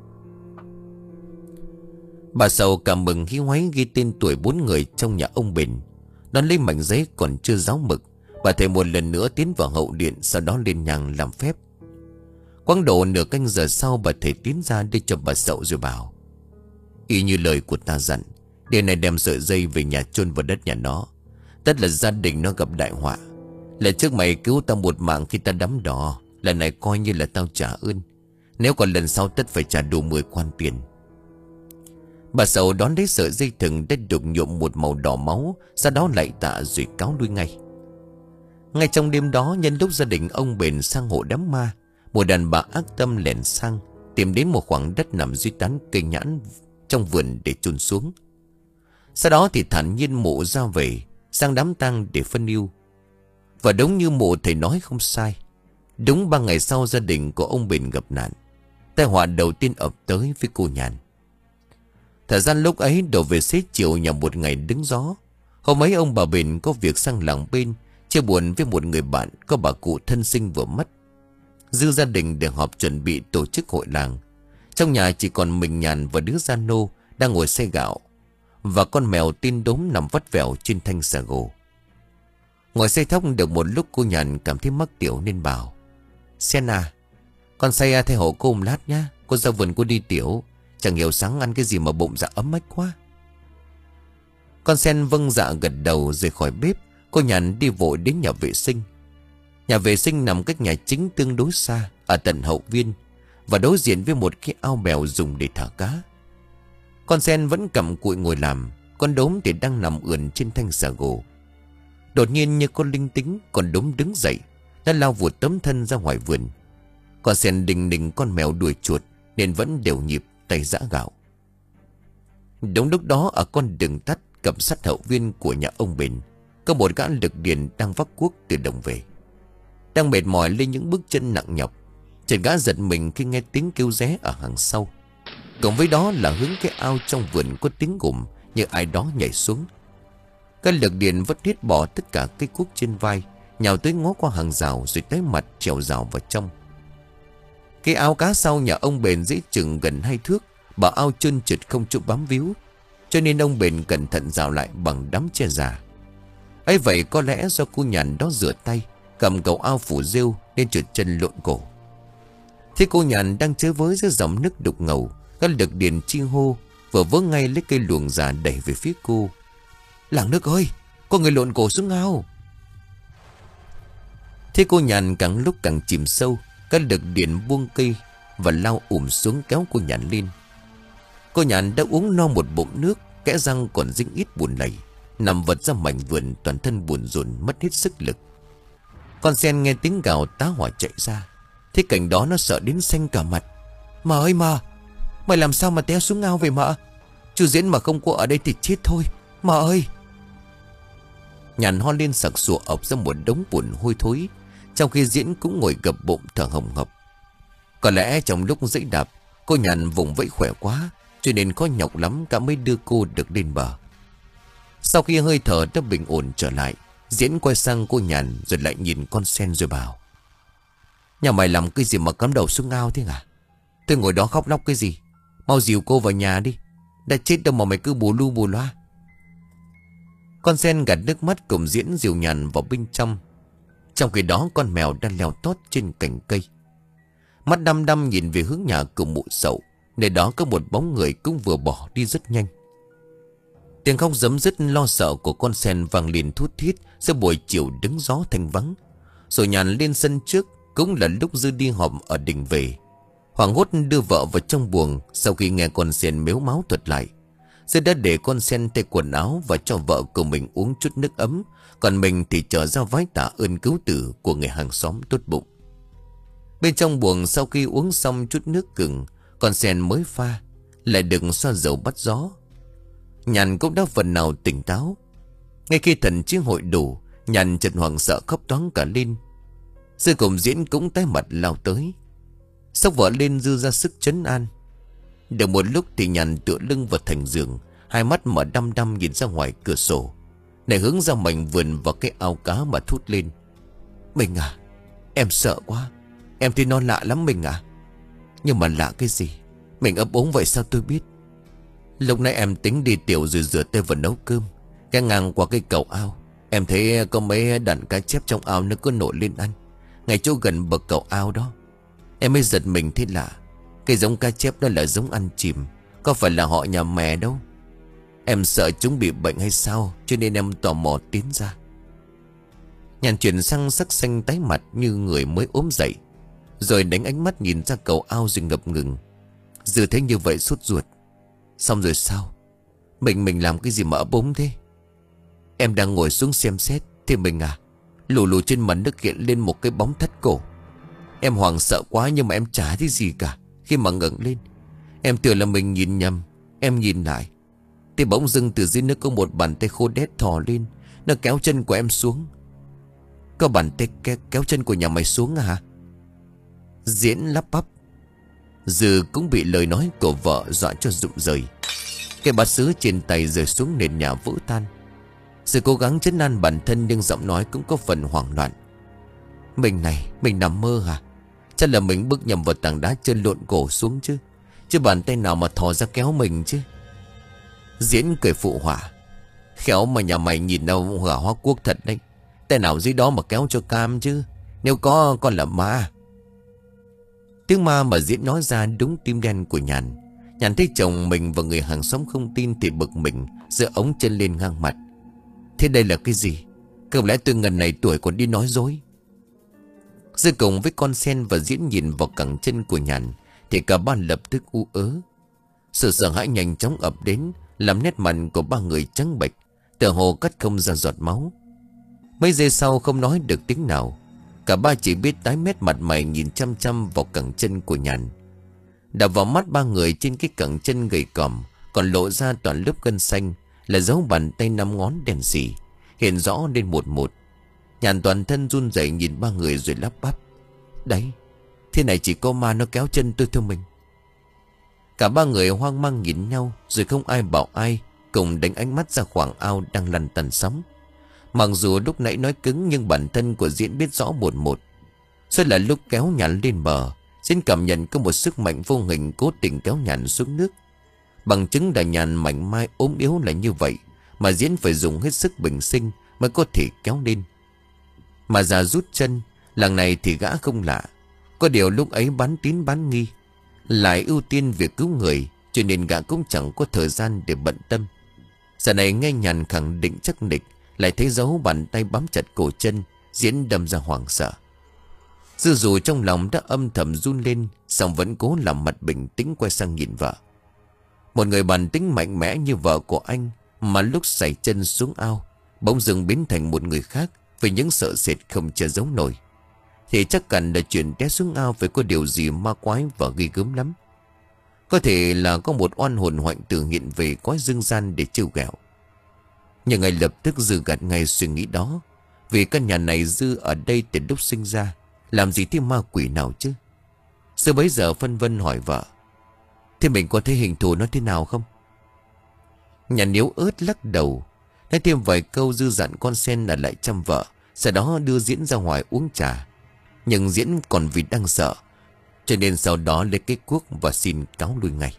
Bà Sầu cảm mừng hí hoáy ghi tên tuổi bốn người trong nhà ông Bền. Đón lấy mảnh giấy còn chưa ráo mực, bà thầy một lần nữa tiến vào hậu điện, sau đó lên nhang làm phép. Quãng độ nửa canh giờ sau, bà thầy tiến ra đưa cho bà Sậu rồi bảo: "Y như lời của ta dặn, đêm nay đem sợi dây về nhà chôn vào đất nhà nó, tất là gia đình nó gặp đại họa. Lần trước mày cứu tao một mạng khi ta đắm đỏ, lần này coi như là tao trả ơn. Nếu còn lần sau tất phải trả đủ mười quan tiền." Bà Sậu đón lấy sợi dây thừng đã đục nhuộm một màu đỏ máu, sau đó lại tạ rồi cáo đuôi ngay. Ngay trong đêm đó, nhân lúc gia đình ông Bền sang hộ đám ma, một đàn bà ác tâm lẻn sang, tìm đến một khoảng đất nằm dưới tán cây nhãn trong vườn để chôn xuống. Sau đó thì thản nhiên mộ ra về, sang đám tang để phân ưu. Và đúng như mộ thầy nói không sai, đúng ba ngày sau gia đình của ông Bền gặp nạn. Tai họa đầu tiên ập tới với cô Nhàn. Thời gian lúc ấy đổ về xế chiều nhằm một ngày đứng gió. Hôm ấy ông bà Bền có việc sang làng bên, chia buồn với một người bạn có bà cụ thân sinh vừa mất. Dư gia đình để họp chuẩn bị tổ chức hội làng. Trong nhà chỉ còn mình Nhàn và đứa gia nô đang ngồi xay gạo, và con mèo tin đốm nằm vắt vẻo trên thanh xà gồ. Ngồi say thóc được một lúc, cô Nhàn cảm thấy mắc tiểu nên bảo: Sen à, con say thay hộ cô một lát nhá. Cô ra vườn cô đi tiểu, chẳng hiểu sáng ăn cái gì mà bụng dạ ấm ách quá. Con Sen vâng dạ gật đầu rồi khỏi bếp. Cô Nhàn đi vội đến nhà vệ sinh. Nhà vệ sinh nằm cách nhà chính tương đối xa, ở tận hậu viên, và đối diện với một cái ao bèo dùng để thả cá. Con Sen vẫn cặm cụi ngồi làm. Con Đốm thì đang nằm ườn trên thanh xà gồ. Đột nhiên như con linh tính, con Đốm đứng dậy. Nó lao vụt tấm thân ra ngoài vườn. Con Sen đình đình con mèo đuổi chuột nên vẫn đều nhịp tay giã gạo. Đúng lúc đó, ở con đường tắt cập sát hậu viên của nhà ông Bền, có một gã lực điền đang vác cuốc từ đồng về. Đang mệt mỏi lên những bước chân nặng nhọc, chợt gã giật mình khi nghe tiếng kêu ré ở hàng sau. Cộng với đó là hướng cái ao trong vườn có tiếng gùm như ai đó nhảy xuống. Các lực điền vất hết bỏ tất cả cây cuốc trên vai, nhào tới ngó qua hàng rào rồi tái mặt trèo rào vào trong. Cái ao cá sau nhà ông Bền dễ chừng gần hai thước, bảo ao trơn trượt không chỗ bám víu, cho nên ông Bền cẩn thận rào lại bằng đám tre già. ấy vậy có lẽ do cô Nhàn đó rửa tay cầm cầu ao phủ rêu nên trượt chân lộn cổ. Thế cô Nhàn đang chơi với dưới dòng nước đục ngầu, các lực điền chi hô vừa vớ ngay lấy cây luồng già đẩy về phía cô. Làng nước ơi, có người lộn cổ xuống ao. Thế cô Nhàn càng lúc càng chìm sâu, các lực điền buông cây và lao ùm xuống kéo cô Nhàn lên. Cô Nhàn đã uống no một bụng nước, kẽ răng còn dính ít bùn lầy, nằm vật ra mảnh vườn toàn thân buồn rùn mất hết sức lực. Con Sen nghe tiếng gào tá hỏa chạy ra. Thế cảnh đó nó sợ đến xanh cả mặt. Mợ ơi mợ, mày làm sao mà té xuống ao vậy mợ? Chú Diễn mà không có ở đây thì chết thôi, mợ ơi. Nhàn ho lên sặc sụa ọc ra một đống bùn hôi thối, trong khi Diễn cũng ngồi gập bụng thở hồng hộc. Có lẽ trong lúc dẫy đạp, cô Nhàn vùng vẫy khỏe quá, cho nên khó nhọc lắm cả mới đưa cô được lên bờ. Sau khi hơi thở đã bình ổn trở lại, Diễn quay sang cô Nhàn rồi lại nhìn con Sen rồi bảo: Nhà mày làm cái gì mà cắm đầu xuống ao thế hả? Tôi ngồi đó khóc lóc cái gì? Mau dìu cô vào nhà đi, đã chết đâu mà mày cứ bù lu bù loa. Con Sen gạt nước mắt cùng Diễn dìu Nhàn vào bên trong. Trong khi đó con mèo đang leo tót trên cành cây, mắt đăm đăm nhìn về hướng nhà của mụ Sậu. Nơi đó có một bóng người cũng vừa bỏ đi rất nhanh. Tiếng khóc giấm dứt lo sợ của con Sen vang lên thút thít giữa buổi chiều đứng gió thanh vắng. Rồi Nhàn lên sân trước, cũng là lúc Dư đi họp ở đình về. Hoảng hốt đưa vợ vào trong buồng. Sau khi nghe con Sen mếu máo thuật lại, Dư đã để con Sen thay quần áo và cho vợ của mình uống chút nước ấm, còn mình thì trở ra vái tạ ơn cứu tử của người hàng xóm tốt bụng. Bên trong buồng, sau khi uống xong chút nước gừng con Sen mới pha, lại đừng xoa dầu bắt gió, Nhàn cũng đã phần nào tỉnh táo. Ngay khi thần trí hội đủ, Nhàn chợt hoảng sợ khóc toáng cả lên. Dư cùng Diễn cũng tái mặt lao tới, xốc vợ lên Dư ra sức trấn an. Được một lúc thì Nhàn tựa lưng vào thành giường, hai mắt mở đăm đăm nhìn ra ngoài cửa sổ, này hướng ra mảnh vườn và cái ao cá mà thốt lên: Mình à, em sợ quá. Em thấy nó lạ lắm mình à. Nhưng mà lạ cái gì? Mình ấp úng vậy sao tôi biết. Lúc nãy em tính đi tiểu rồi rửa tay và nấu cơm, ghé ngang qua cái cầu ao, em thấy có mấy đàn cá chép trong ao nó cứ nổi lên ăn, ngay chỗ gần bờ cầu ao đó. Em mới giật mình thấy lạ. Cái giống cá chép đó là giống ăn chìm, có phải là họ nhà mẹ đâu. Em sợ chúng bị bệnh hay sao, cho nên em tò mò tiến ra. Nhàn chuyển sang sắc xanh tái mặt như người mới ốm dậy, rồi đánh ánh mắt nhìn ra cầu ao rồi ngập ngừng. Dư thấy như vậy sốt ruột: Xong rồi sao? Mình mình làm cái gì mà ấp úng thế? Em đang ngồi xuống xem xét thì mình à, lù lù trên mặt nước hiện lên một cái bóng thắt cổ. Em hoảng sợ quá nhưng mà em chả thấy gì cả. Khi mà ngẩng lên, em tưởng là mình nhìn nhầm. Em nhìn lại thì bỗng dưng từ dưới nước có một bàn tay khô đét thò lên, nó kéo chân của em xuống. Có bàn tay kéo, kéo chân của nhà mày xuống à hả? Diễn lắp bắp. Dư cũng bị lời nói của vợ dọa cho rụng rời. Cái bát sứ trên tay rơi xuống nền nhà vỡ tan. Dư cố gắng trấn an bản thân nhưng giọng nói cũng có phần hoảng loạn: Mình này, mình nằm mơ hả? Chắc là mình bước nhầm vào tảng đá chân lộn cổ xuống chứ. Chứ bàn tay nào mà thò ra kéo mình chứ. Diễn cười phụ họa: Khéo mà nhà mày nhìn đâu hỏa hoa quốc thật đấy. tay nào dưới đó mà kéo cho cam chứ. Nếu có con là ma. Tiếng ma mà Diễn nói ra đúng tim đen của Nhàn. Nhàn thấy chồng mình và người hàng xóm không tin thì bực mình, giơ ống chân lên ngang mặt. Thế đây là cái gì? Không lẽ tôi ngần này tuổi còn đi nói dối? Giữa cùng với con sen và Diễn nhìn vào cẳng chân của Nhàn thì cả ba lập tức u ớ. Sự sợ hãi nhanh chóng ập đến, làm nét mặt của ba người trắng bệch, tựa hồ cắt không ra giọt máu. Mấy giây sau không nói được tiếng nào, cả ba chỉ biết tái mét mặt mày nhìn chăm chăm vào cẳng chân của Nhàn. Đập vào mắt ba người trên cái cẳng chân gầy còm còn lộ ra toàn lớp gân xanh là dấu bàn tay năm ngón đen sì hiện rõ lên một một. Nhàn toàn thân run rẩy nhìn ba người rồi lắp bắp. Đấy, thế này chỉ có ma nó kéo chân tôi thôi mình. Cả ba người hoang mang nhìn nhau rồi không ai bảo ai, cùng đánh ánh mắt ra khoảng ao đang lăn tăn sóng. Mặc dù lúc nãy nói cứng nhưng bản thân của Diễn biết rõ một một. Rồi là lúc kéo Nhàn lên bờ, Diễn cảm nhận có một sức mạnh vô hình cố tình kéo Nhàn xuống nước. Bằng chứng là Nhàn mảnh mai ốm yếu là như vậy mà Diễn phải dùng hết sức bình sinh mới có thể kéo lên. Mà già rút chân, lần này thì gã không lạ. Có điều lúc ấy bán tín bán nghi, lại ưu tiên việc cứu người, cho nên gã cũng chẳng có thời gian để bận tâm. Giờ này nghe Nhàn khẳng định chắc nịch, lại thấy dấu bàn tay bám chặt cổ chân, Diễn đâm ra hoảng sợ. Dù dù trong lòng đã âm thầm run lên, song vẫn cố làm mặt bình tĩnh quay sang nhìn vợ. Một người bản tính mạnh mẽ như vợ của anh mà lúc sải chân xuống ao bỗng dưng biến thành một người khác với những sợ sệt không che giấu nổi, thì chắc hẳn là chuyện té xuống ao phải có điều gì ma quái và ghê gớm lắm. Có thể là có một oan hồn hoạnh tử hiện về cõi dương gian để trêu ghẹo. Nhưng ngay lập tức Dư gạt ngay suy nghĩ đó, vì căn nhà này Dư ở đây từ lúc sinh ra, làm gì thêm ma quỷ nào chứ. Dư bấy giờ phân vân hỏi vợ. Thế mình có thấy hình thù nó thế nào không? Nhà Níu ớt lắc đầu. Nói thêm vài câu Dư dặn con sen là lại chăm vợ, sau đó đưa Diễn ra ngoài uống trà. Nhưng Diễn còn vì đang sợ, cho nên sau đó lấy cái cuốc và xin cáo lui ngay.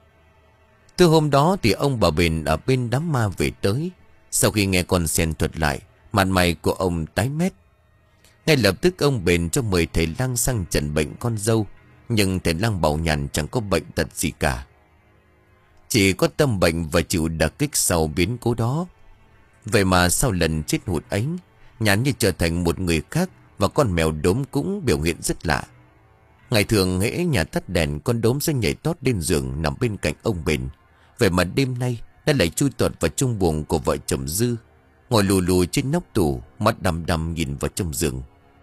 Từ hôm đó thì ông bà Bền ở bên đám ma về tới. Sau khi nghe con sen thuật lại, mặt mày của ông tái mét. Ngay lập tức ông Bền cho mời thầy lang sang chẩn bệnh con dâu. Nhưng thầy lang bảo Nhàn chẳng có bệnh tật gì cả, chỉ có tâm bệnh và chịu đả kích sau biến cố đó. Vậy mà sau lần chết hụt ấy, Nhàn như trở thành một người khác, và con mèo đốm cũng biểu hiện rất lạ. Ngày thường hễ nhà tắt đèn, con đốm sẽ nhảy tót lên giường nằm bên cạnh ông Bền. Vậy mà đêm nay nó lại chui tọt vào trong buồng của vợ chồng Dư, ngồi lù lù trên nóc tủ, mắt đăm đăm nhìn vào trong giường.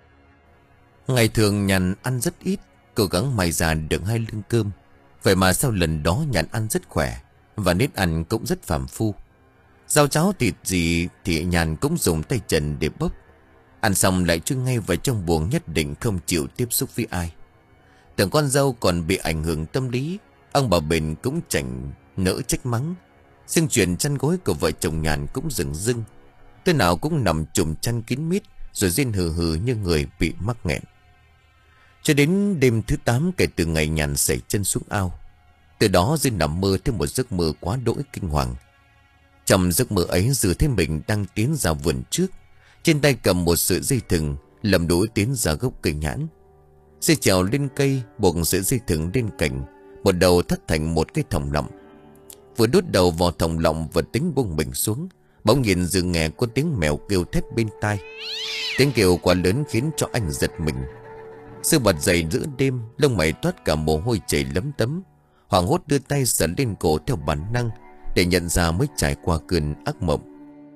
Ngày thường Nhàn ăn rất ít, cố gắng mài ra được hai lưng cơm. Vậy mà sau lần đó Nhàn ăn rất khỏe, và nết ăn cũng rất phàm phu. Rau cháo thịt gì thì Nhàn cũng dùng tay trần để bốc. Ăn xong lại chui ngay vào trong buồng, nhất định không chịu tiếp xúc với ai. Tưởng con dâu còn bị ảnh hưởng tâm lý, ông bà Bền cũng chẳng nỡ trách mắng. Riêng chuyện chăn gối của vợ chồng Nhàn cũng dừng dưng. Tối nào cũng nằm trùm chăn kín mít, rồi rên hừ hừ như người bị mắc nghẹn. Cho đến đêm thứ tám kể từ ngày Nhàn sẩy chân xuống ao, từ đó Dư nằm mơ thêm một giấc mơ quá đỗi kinh hoàng. Trong giấc mơ ấy, Dư thấy mình đang tiến ra vườn trước, trên tay cầm một sợi dây thừng, lầm đũa tiến ra gốc cây nhãn. Dây trèo lên cây, buộc sợi dây thừng lên cành, một đầu thắt thành một cái thòng lọng. Vừa đút đầu vào thòng lọng và tính buông mình xuống, bỗng nhìn Dư nghe có tiếng mèo kêu thét bên tai. Tiếng kêu quá lớn khiến cho anh giật mình. Dư bật dậy giữa đêm, lông mày toát cả mồ hôi chảy lấm tấm, hoảng hốt đưa tay sờ lên cổ theo bản năng, để nhận ra mới trải qua cơn ác mộng.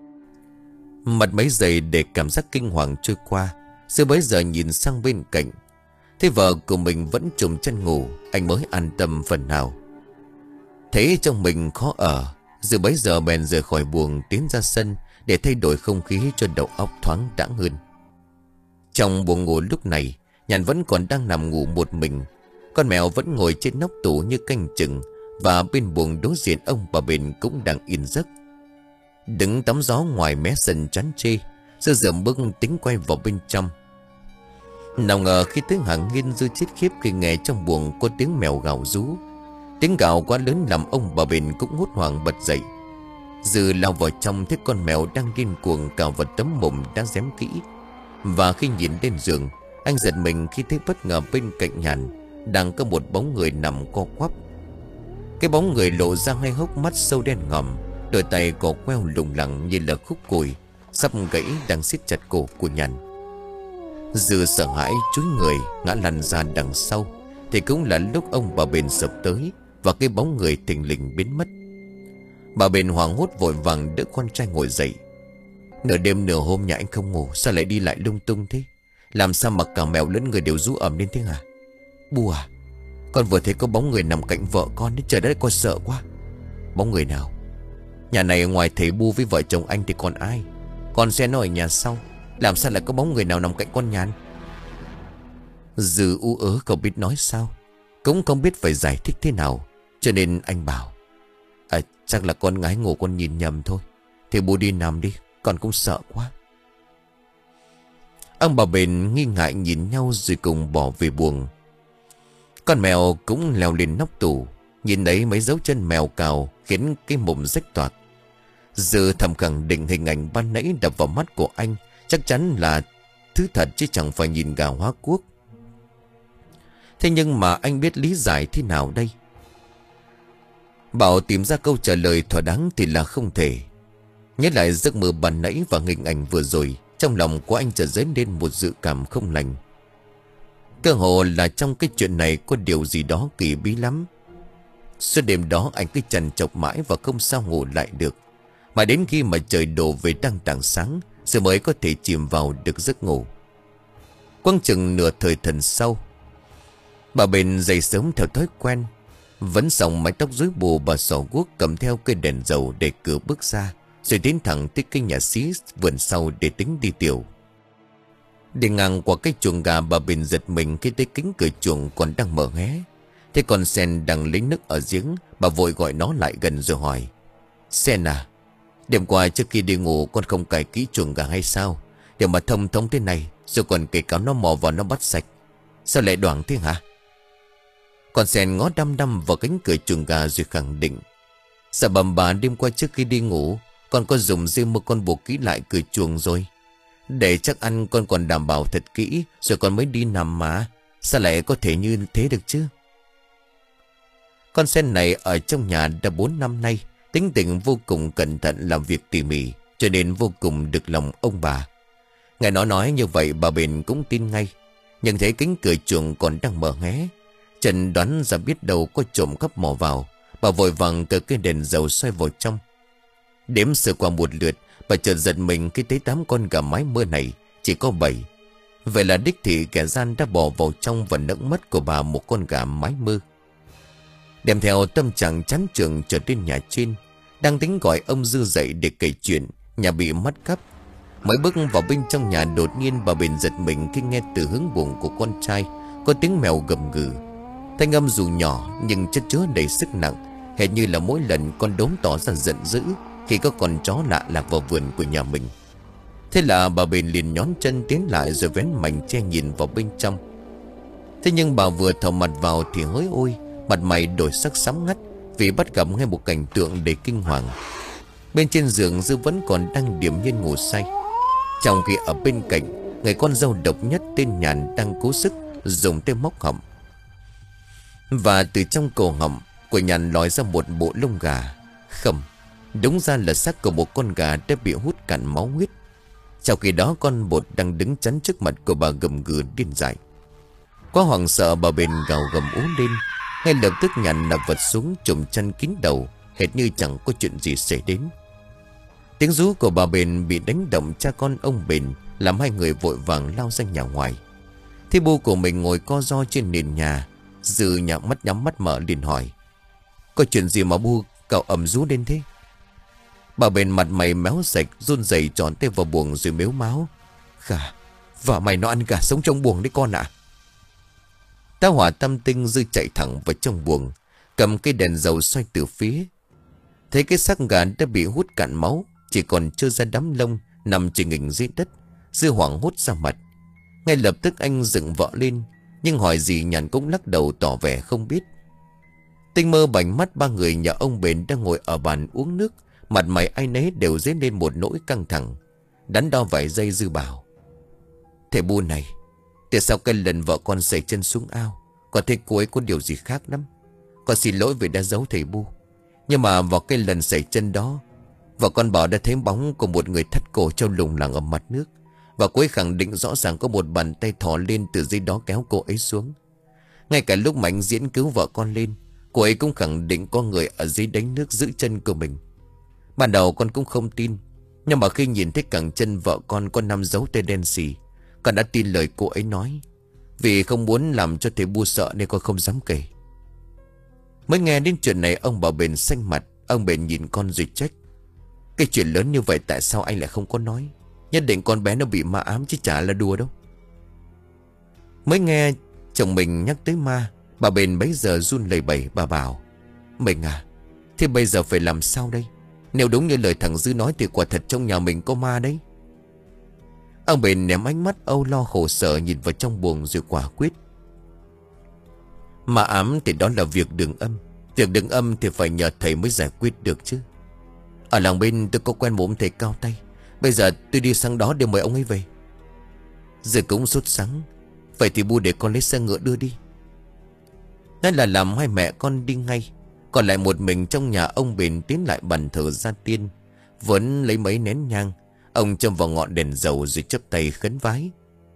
Mặt mấy giây để cảm giác kinh hoàng trôi qua, Dư bấy giờ nhìn sang bên cạnh, thấy vợ của mình vẫn trùm chăn ngủ, anh mới an tâm phần nào. Thấy trong mình khó ở, Dư bấy giờ bèn rời khỏi buồng tiến ra sân để thay đổi không khí cho đầu óc thoáng đãng hơn. Trong buồng ngủ lúc này, Nhàn vẫn còn đang nằm ngủ một mình. Con mèo vẫn ngồi trên nóc tủ như canh chừng, và bên buồng đối diện ông bà Bền cũng đang yên giấc. Đứng tắm gió ngoài mé sân chán chê, Dư dậm bước tính quay vào bên trong. Nào ngờ khi tới hàng nghiên, Dư chết khiếp khi nghe trong buồng có tiếng mèo gào rú. Tiếng gào quá lớn làm ông bà Bền cũng hốt hoảng bật dậy. Dư lao vào trong thấy con mèo đang điên cuồng cào vào tấm mùng đã dém kỹ. Và khi nhìn lên giường, anh giật mình khi thấy bất ngờ bên cạnh Nhàn đang có một bóng người nằm co quắp. Cái bóng người lộ ra hai hốc mắt sâu đen ngòm, đôi tay có queo lủng lẳng như là khúc cùi sắp gãy đang siết chặt cổ của Nhàn. Dư sợ hãi chúi người ngã lăn ra đằng sau, thì cũng là lúc ông bà Bền sập tới và cái bóng người thình lình biến mất. Bà Bền hoảng hốt vội vàng đỡ con trai ngồi dậy. Nửa đêm nửa hôm nhà anh không ngủ, sao lại đi lại lung tung thế? Làm sao mà cả mèo lẫn người đều rú ầm lên thế hả? Bu à, con vừa thấy có bóng người nằm cạnh vợ con đấy. Trời đất, con sợ quá. Bóng người nào? Nhà này ngoài thầy Bu với vợ chồng anh thì còn ai? Con sẽ nói ở nhà sau. Làm sao lại có bóng người nào nằm cạnh con Nhàn? Dư ú ớ không biết nói sao, cũng không biết phải giải thích thế nào, cho nên anh bảo: À, chắc là con gái ngủ con nhìn nhầm thôi. Thì Bu đi nằm đi, con cũng sợ quá. Ông bà Bền nghi ngại nhìn nhau rồi cùng bỏ về buồng. Con mèo cũng leo lên nóc tủ, nhìn thấy mấy dấu chân mèo cào khiến cái mồm rách toạc. Dư thầm khẳng định hình ảnh ban nãy đập vào mắt của anh chắc chắn là thứ thật chứ chẳng phải nhìn gà hóa cuốc. Thế nhưng mà anh biết lý giải thế nào đây? Bảo tìm ra câu trả lời thỏa đáng thì là không thể. Nhớ lại giấc mơ ban nãy và hình ảnh vừa rồi, trong lòng của anh chợt dấy lên một dự cảm không lành. Cơ hồ là trong cái chuyện này có điều gì đó kỳ bí lắm. Suốt đêm đó anh cứ trằn trọc mãi và không sao ngủ lại được, mà đến khi mà trời đổ về đang tảng sáng rồi mới có thể chìm vào được giấc ngủ. Quang chừng nửa thời thần sau, bà Bền dậy sớm theo thói quen. Vẫn xong mái tóc rối bù, bà xỏ guốc cầm theo cây đèn dầu để cửa bước ra, rồi tiến thẳng tới cái nhà xí vườn sau để tính đi tiểu. Đi ngang qua cái chuồng gà, bà Bền giật mình khi thấy cánh cửa chuồng còn đang mở hé. Thế con Sen đang lấy nước ở giếng, bà vội gọi nó lại gần rồi hỏi: Sen à, đêm qua trước khi đi ngủ con không cài kỹ chuồng gà hay sao? Để mà thông thông thế này, rồi còn kể cáo nó mò vào nó bắt sạch. Sao lại đoảng thế hả? Con Sen ngó đăm đăm vào cánh cửa chuồng gà rồi khẳng định: Dạ bẩm bà, đêm qua trước khi đi ngủ con có dùng dây một con buộc kỹ lại cửa chuồng rồi. Để chắc ăn con còn đảm bảo thật kỹ rồi con mới đi nằm mà. Sao lại có thể như thế được chứ? Con Sen này ở trong nhà đã bốn năm nay, tính tình vô cùng cẩn thận, làm việc tỉ mỉ, cho nên vô cùng được lòng ông bà. Nghe nó nói như vậy bà Bền cũng tin ngay. Nhưng thấy cánh cửa chuồng còn đang mở hé, Trần đoán ra biết đâu có trộm cắp mò vào. Bà vội vàng cờ cái đèn dầu xoay vào trong. Đếm sơ qua một lượt, bà chợt giật mình khi thấy tám con gà mái mưa này chỉ có bảy. Vậy là đích thị kẻ gian đã bỏ vào trong và nẫng mất của bà một con gà mái mưa. Đem theo tâm trạng chán chường trở lên nhà trên, đang tính gọi ông Dư dậy để kể chuyện nhà bị mất cắp. Mới bước vào bên trong nhà, đột nhiên bà Bền giật mình khi nghe từ hướng buồng của con trai có tiếng mèo gầm gừ. Thanh âm dù nhỏ nhưng chất chứa đầy sức nặng, hệt như là mỗi lần con đốm tỏ ra giận dữ khi có con chó lạ lạc vào vườn của nhà mình. Thế là bà Bền liền nhón chân tiến lại rồi vén mảnh che nhìn vào bên trong. Thế nhưng bà vừa thò mặt vào thì hỡi ôi, mặt mày đổi sắc sám ngắt vì bắt gặp ngay một cảnh tượng đầy kinh hoàng. Bên trên giường Dư vẫn còn đang điềm nhiên ngủ say, trong khi ở bên cạnh, người con dâu độc nhất tên Nhàn đang cố sức dùng tay móc họng. Và từ trong cổ họng của Nhàn lòi ra một bộ lông gà. Không, đúng ra là xác của một con gà đã bị hút cạn máu huyết. Trong khi đó con bột đang đứng chắn trước mặt của bà gầm gừ điên dại. Quá hoảng sợ, bà Bền gào gầm ú lên. Ngay lập tức Nhàn nằm vật xuống chùm chân kín đầu, hệt như chẳng có chuyện gì xảy đến. Tiếng rú của bà Bền bị đánh động cha con ông Bền, làm hai người vội vàng lao ra nhà ngoài. Thế Bu của mình ngồi co ro trên nền nhà. Dư nhắm mắt nhắm mắt mở liền hỏi: Có chuyện gì mà Bu cậu ầm rú lên thế? Bà Bền mặt mày méo sạch, run rẩy tròn tay vào buồng rồi mếu máo: Gà, và mày nó ăn gà sống trong buồng đấy con ạ. À? Tá hỏa tâm tinh, Dư chạy thẳng vào trong buồng, cầm cây đèn dầu xoay từ phía. Thấy cái xác gà đã bị hút cạn máu, chỉ còn trơ ra đám lông nằm chình nghình dưới đất. Dư hoảng hốt ra mặt. Ngay lập tức anh dựng vợ lên, nhưng hỏi gì Nhàn cũng lắc đầu tỏ vẻ không biết. Tinh mơ bành mắt ba người nhà ông Bền đang ngồi ở bàn uống nước, Mặt mày ai nấy đều dấy lên một nỗi căng thẳng. Đắn đo vài giây Dư bảo: Thầy Bu này, tại sao cái lần vợ con sẩy chân xuống ao, con thấy cô ấy có điều gì khác lắm. Con xin lỗi vì đã giấu thầy Bu. Nhưng mà vào cái lần sẩy chân đó, vợ con bảo đã thấy bóng của một người thắt cổ treo lủng lẳng ở mặt nước. Và cô ấy khẳng định rõ ràng có một bàn tay thò lên từ dưới đó kéo cô ấy xuống. Ngay cả lúc Mạnh diễn cứu vợ con lên, cô ấy cũng khẳng định có người ở dưới đáy nước giữ chân của mình. Ban đầu con cũng không tin, nhưng mà khi nhìn thấy cẳng chân vợ con có năm dấu tay đen xì, con đã tin lời cô ấy nói. Vì không muốn làm cho thầy Bu sợ nên con không dám kể. Mới nghe đến chuyện này, ông bà Bền xanh mặt. Ông Bền nhìn con rồi trách: Cái chuyện lớn như vậy tại sao anh lại không có nói? Nhất định con bé nó bị ma ám chứ chả là đùa đâu. Mới nghe chồng mình nhắc tới ma, bà Bền bấy giờ run lẩy bẩy. Bà bảo: Mình à, thế bây giờ phải làm sao đây? Nếu đúng như lời thằng Dư nói thì quả thật trong nhà mình có ma đấy. Ông Bền ném ánh mắt âu lo khổ sở nhìn vào trong buồng rồi quả quyết: Ma ám thì đó là việc đường âm. Việc đường âm thì phải nhờ thầy mới giải quyết được chứ. Ở làng bên tôi có quen một ông thầy cao tay. Bây giờ tôi đi sang đó để mời ông ấy về. Giờ cũng sốt sắng: Vậy thì Bu để con lấy xe ngựa đưa đi. Thế là làm hai mẹ con đi ngay. Còn lại một mình trong nhà, ông Bền tiến lại bàn thờ gia tiên. Vẫn lấy mấy nén nhang, ông châm vào ngọn đèn dầu rồi chắp tay khấn vái.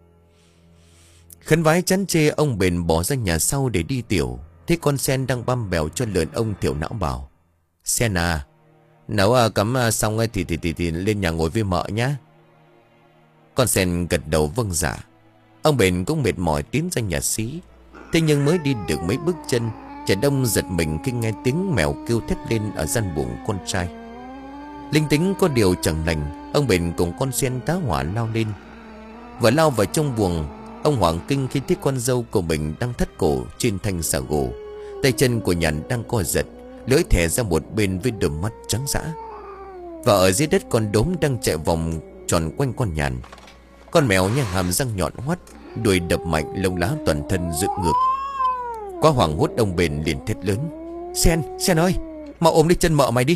Khấn vái chán chê, ông Bền bỏ ra nhà sau để đi tiểu. Thấy con Sen đang băm bèo cho lợn, ông thiểu não bảo: Sen à, nấu à, cắm à, xong thì, thì, thì, thì lên nhà ngồi với mợ nhá. Con Sen gật đầu vâng dạ. Ông Bền cũng mệt mỏi tiến ra nhà xí. Thế nhưng mới đi được mấy bước chân, Trẻ Đông giật mình khi nghe tiếng mèo kêu thét lên ở gian buồng con trai. Linh tính có điều chẳng lành, ông Bền cùng con Sen tá hỏa lao lên. Vừa lao vào trong buồng, ông hoảng kinh khi thấy con dâu của mình đang thắt cổ trên thanh xà gồ. Tay chân của Nhàn đang co giật, lưỡi thè ra một bên với đôi mắt trắng dã. Và ở dưới đất, con đốm đang chạy vòng tròn quanh con Nhàn. Con mèo nhang hàm răng nhọn hoắt, đuôi đập mạnh, lông lá toàn thân dựng ngược. Quá hoảng hốt, ông Bền liền thét lớn: Sen, Sen ơi, mau ôm lấy chân mợ mày đi.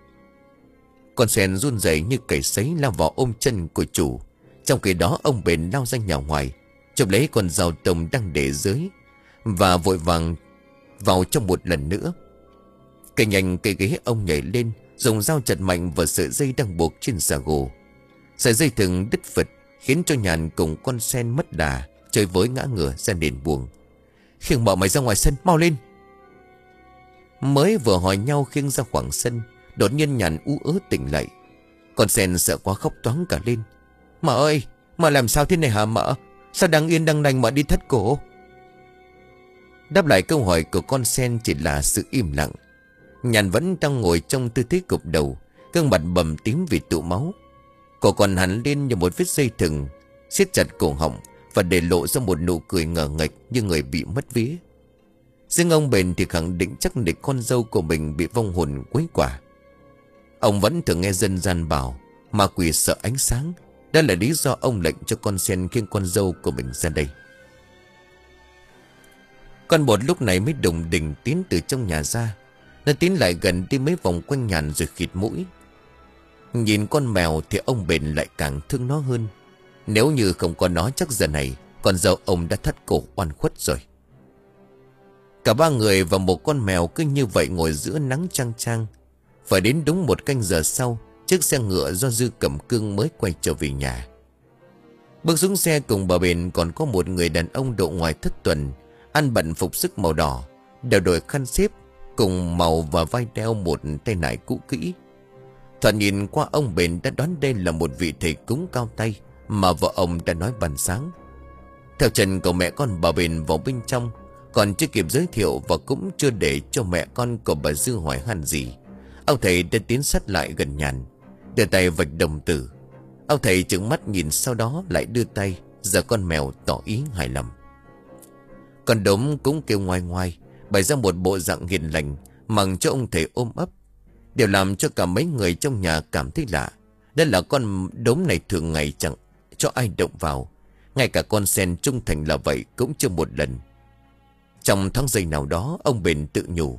Con Sen run rẩy như cầy sấy lao vào ôm chân của chủ. Trong khi đó, ông Bền lao ra nhà ngoài, chụp lấy con dao tông đang để dưới và vội vàng vào trong một lần nữa. Cây nhanh cây ghế, ông nhảy lên, dùng dao chặt mạnh vào sợi dây đang buộc trên xà gồ. Sợi dây thừng đứt phật, khiến cho Nhàn cùng con Sen mất đà, chơi với ngã ngửa ra nền buồng. Khiêng mợ mày ra ngoài sân, mau lên. Mới vừa hỏi nhau khiêng ra khoảng sân, đột nhiên Nhàn ú ớ tỉnh lại. Con Sen sợ quá khóc toáng cả lên: Mợ ơi, mợ làm sao thế này hả mợ? Sao đang yên đang lành mợ đi thắt cổ? Đáp lại câu hỏi của con Sen chỉ là sự im lặng. Nhàn vẫn đang ngồi trong tư thế gục đầu, gương mặt bầm tím vì tụ máu. Cổ còn hằn lên như một vết dây thừng siết chặt cổ họng, và để lộ ra một nụ cười ngờ nghệch như người bị mất vía. Riêng ông Bền thì khẳng định chắc định con dâu của mình bị vong hồn quấy quả. Ông vẫn thường nghe dân gian bảo ma quỷ sợ ánh sáng. Đó là lý do ông lệnh cho con Sen khiêng con dâu của mình ra đây. Con Bột lúc này mới đùng đỉnh tiến từ trong nhà ra. Nó tiến lại gần, đi mấy vòng quanh Nhàn rồi khịt mũi. Nhìn con mèo thì ông Bền lại càng thương nó hơn. Nếu như không có nó, chắc giờ này con dâu ông đã thắt cổ oan khuất rồi. Cả ba người và một con mèo cứ như vậy ngồi giữa nắng chang chang. Phải đến đúng một canh giờ sau, chiếc xe ngựa do Dư cầm cương mới quay trở về nhà. Bước xuống xe cùng bà Bền còn có một người đàn ông độ ngoài thất tuần, ăn bận phục sức màu đỏ, đều đội khăn xếp cùng màu và vai đeo một tay nải cũ kỹ. Thoạt nhìn qua, ông Bền đã đoán đây là một vị thầy cúng cao tay mà vợ ông đã nói ban sáng. Theo chân của mẹ con bà Bền vào bên trong, còn chưa kịp giới thiệu và cũng chưa để cho mẹ con của bà Dư hỏi han gì, ông thầy đã tiến sát lại gần Nhàn, đưa tay vạch đồng tử. Ông thầy trừng mắt nhìn, sau đó lại đưa tay giở con mèo tỏ ý hài lòng. Con Đốm cũng kêu ngoai ngoai, bày ra một bộ dạng hiền lành, mừng cho ông thầy ôm ấp. Điều làm cho cả mấy người trong nhà cảm thấy lạ, đó là con Đốm này thường ngày chẳng cho ai động vào. Ngay cả con Sen trung thành là vậy cũng chưa một lần. Trong tháng giây nào đó, ông Bền tự nhủ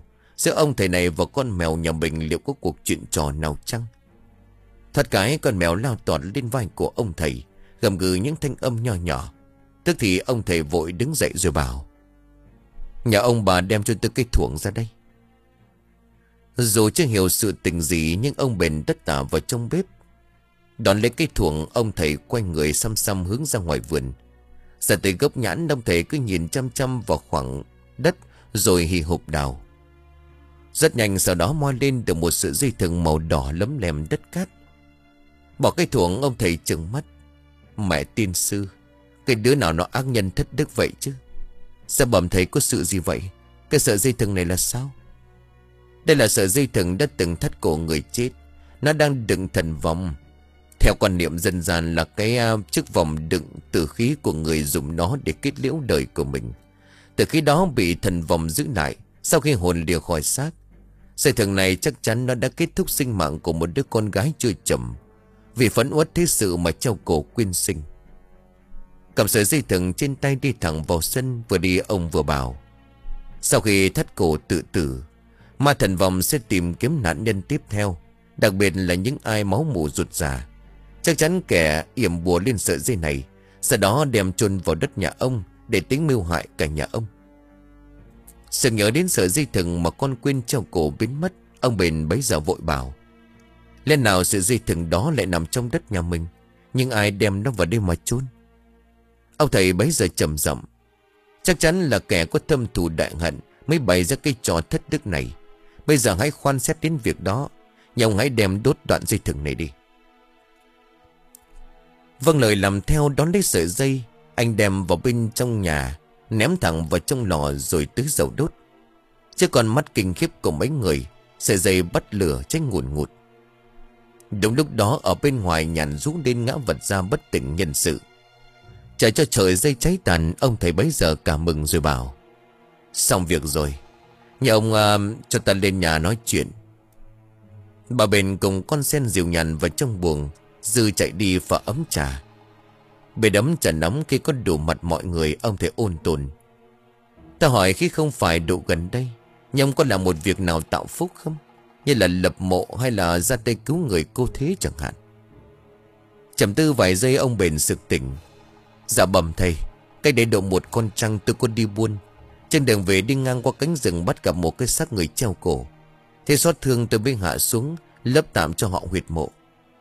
giữa ông thầy này và con mèo nhà mình liệu có cuộc chuyện trò nào chăng? Thoát cái con mèo lao tọt lên vai của ông thầy, gầm gừ những thanh âm nho nhỏ. Tức thì ông thầy vội đứng dậy rồi bảo: nhà ông bà đem cho tôi cái thuồng ra đây. Dù chưa hiểu sự tình gì, nhưng ông bền tất tả vào trong bếp. Đón lấy cái thuồng, ông thầy quay người xăm xăm hướng ra ngoài vườn. Ra tới gốc nhãn, ông thầy cứ nhìn chăm chăm vào khoảng đất rồi hì hục đào. Rất nhanh sau đó moi lên được một sợi dây thừng màu đỏ lấm lem đất cát. Bỏ cái thuồng, ông thầy trừng mắt: mẹ tiên sư, cái đứa nào nó ác nhân thất đức vậy chứ? Sao bẩm thầy có sự gì vậy? Cái sợi dây thừng này là sao? Đây là sợi dây thừng đã từng thắt cổ người chết. Nó đang đựng thần vòng. Theo quan niệm dân gian là cái uh, chiếc vòng đựng tử khí của người dùng nó để kết liễu đời của mình. Từ khi đó bị thần vòng giữ lại, sau khi hồn lìa khỏi xác, sợi thừng này chắc chắn nó đã kết thúc sinh mạng của một đứa con gái chưa chồng, vì phẫn uất thế sự mà treo cổ quyên sinh. Cầm sợi dây thừng trên tay đi thẳng vào sân. Vừa đi ông vừa bảo: sau khi thắt cổ tự tử, ma thần vòng sẽ tìm kiếm nạn nhân tiếp theo, đặc biệt là những ai máu mủ ruột già. Chắc chắn kẻ yểm bùa lên sợi dây này, sau đó đem chôn vào đất nhà ông để tính mưu hại cả nhà ông. Sự nhớ đến sợi dây thừng mà con quên treo cổ biến mất, ông bền bấy giờ vội bảo: lẽ nào sợi dây thừng đó lại nằm trong đất nhà mình, nhưng ai đem nó vào đây mà chôn? Ông thầy bấy giờ trầm giọng: chắc chắn là kẻ có thâm thù đại hận mới bày ra cái trò thất đức này. Bây giờ hãy khoan xét đến việc đó. Nhà ông hãy đem đốt đoạn dây thừng này đi. Vâng lời làm theo, đón lấy sợi dây, anh đem vào bên trong nhà, ném thẳng vào trong lò rồi tưới dầu đốt. Chứ còn mắt kinh khiếp của mấy người, sợi dây bắt lửa cháy ngùn ngụt. Đúng lúc đó ở bên ngoài nhàn rú lên ngã vật ra bất tỉnh nhân sự. Chờ cho trời dây cháy tàn, ông thầy bấy giờ cả mừng rồi bảo: xong việc rồi, nhà ông uh, cho ta lên nhà nói chuyện. Bà bền cùng con sen dìu nhàn vào trong buồng. Dư chạy đi pha ấm trà. Bề đấm trà nóng khi có đủ mặt mọi người, ông thầy ôn tồn: ta hỏi khi không phải độ gần đây, nhà ông có làm một việc nào tạo phúc không? Như là lập mộ hay là ra tay cứu người cô thế chẳng hạn. Trầm tư vài giây, ông bền sực tỉnh: dạ bẩm thầy, cách đây độ một con trăng tôi có đi buôn. Trên đường về đi ngang qua cánh rừng bắt gặp một cái xác người treo cổ. Thế xót thương tôi mới hạ xuống lấp tạm cho họ huyệt mộ.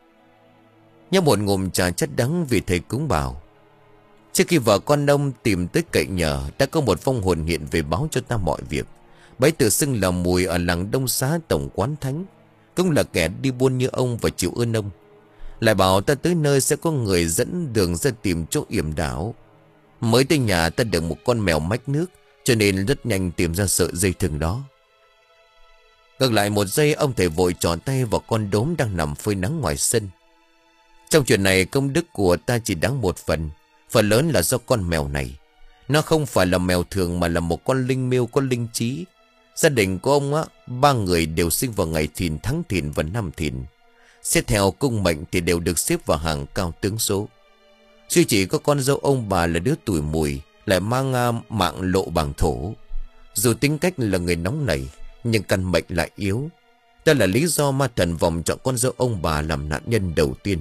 Nhấp một ngụm trà chất đắng vì thầy cúng bảo: trước khi vợ con ông tìm tới cậy nhờ, đã có một vong hồn hiện về báo cho ta mọi việc. Bấy tự xưng là Mùi ở làng Đông Xá Tổng Quán Thánh, cũng là kẻ đi buôn như ông và chịu ơn ông. Lại bảo ta tới nơi sẽ có người dẫn đường ra tìm chỗ yểm đảo. Mới tới nhà ta được một con mèo mách nước, cho nên rất nhanh tìm ra sợi dây thừng đó. Ngược lại một giây, ông thầy vội tròn tay vào con đốm đang nằm phơi nắng ngoài sân. Trong chuyện này công đức của ta chỉ đáng một phần. Phần lớn là do con mèo này. Nó không phải là mèo thường mà là một con linh miêu có linh trí. Gia đình của ông á, ba người đều sinh vào ngày Thìn, tháng Thìn và năm Thìn. Xét theo cung mệnh thì đều được xếp vào hàng cao tướng số. Duy chỉ có con dâu ông bà là đứa tuổi Mùi, lại mang uh, mạng lộ bằng thổ. Dù tính cách là người nóng nảy, nhưng căn mệnh lại yếu. Đó là lý do ma thần vòng chọn con dâu ông bà làm nạn nhân đầu tiên.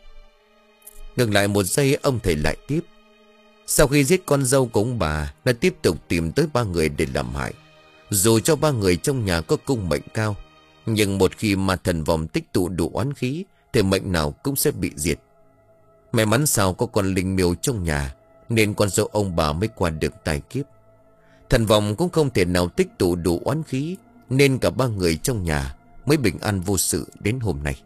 Ngừng lại một giây, ông thầy lại tiếp: sau khi giết con dâu của ông bà, nó tiếp tục tìm tới ba người để làm hại. Dù cho ba người trong nhà có cung mệnh cao, nhưng một khi ma thần vòng tích tụ đủ oán khí thì mệnh nào cũng sẽ bị diệt. May mắn sao có con linh miêu trong nhà, nên con dâu ông bà mới qua được tai kiếp. Thần vòng cũng không thể nào tích tụ đủ oán khí, nên cả ba người trong nhà mới bình an vô sự đến hôm nay.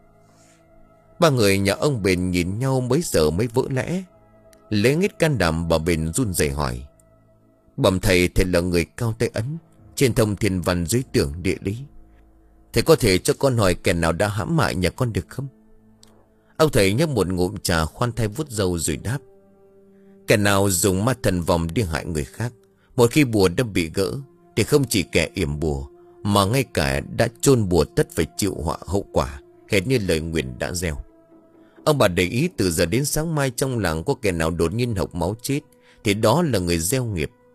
Ba người nhà ông bền nhìn nhau mấy giờ mới vỡ lẽ. Lấy hết can đảm, bà bền run rẩy hỏi: bẩm thầy, thầy là người cao tay ấn, trên thông thiên văn dưới tưởng địa lý. Thầy có thể cho con hỏi kẻ nào đã hãm hại nhà con được không? Ông thầy nhấp một ngụm trà, khoan thai vuốt râu rồi đáp: kẻ nào dùng ma thần vòng đi hại người khác, một khi bùa đã bị gỡ thì không chỉ kẻ yểm bùa, mà ngay cả đã chôn bùa tất phải chịu họa hậu quả, hệt như lời nguyền đã gieo. Ông bà để ý, từ giờ đến sáng mai trong làng có kẻ nào đột nhiên hộc máu chết thì đó là người gieo nghiệp.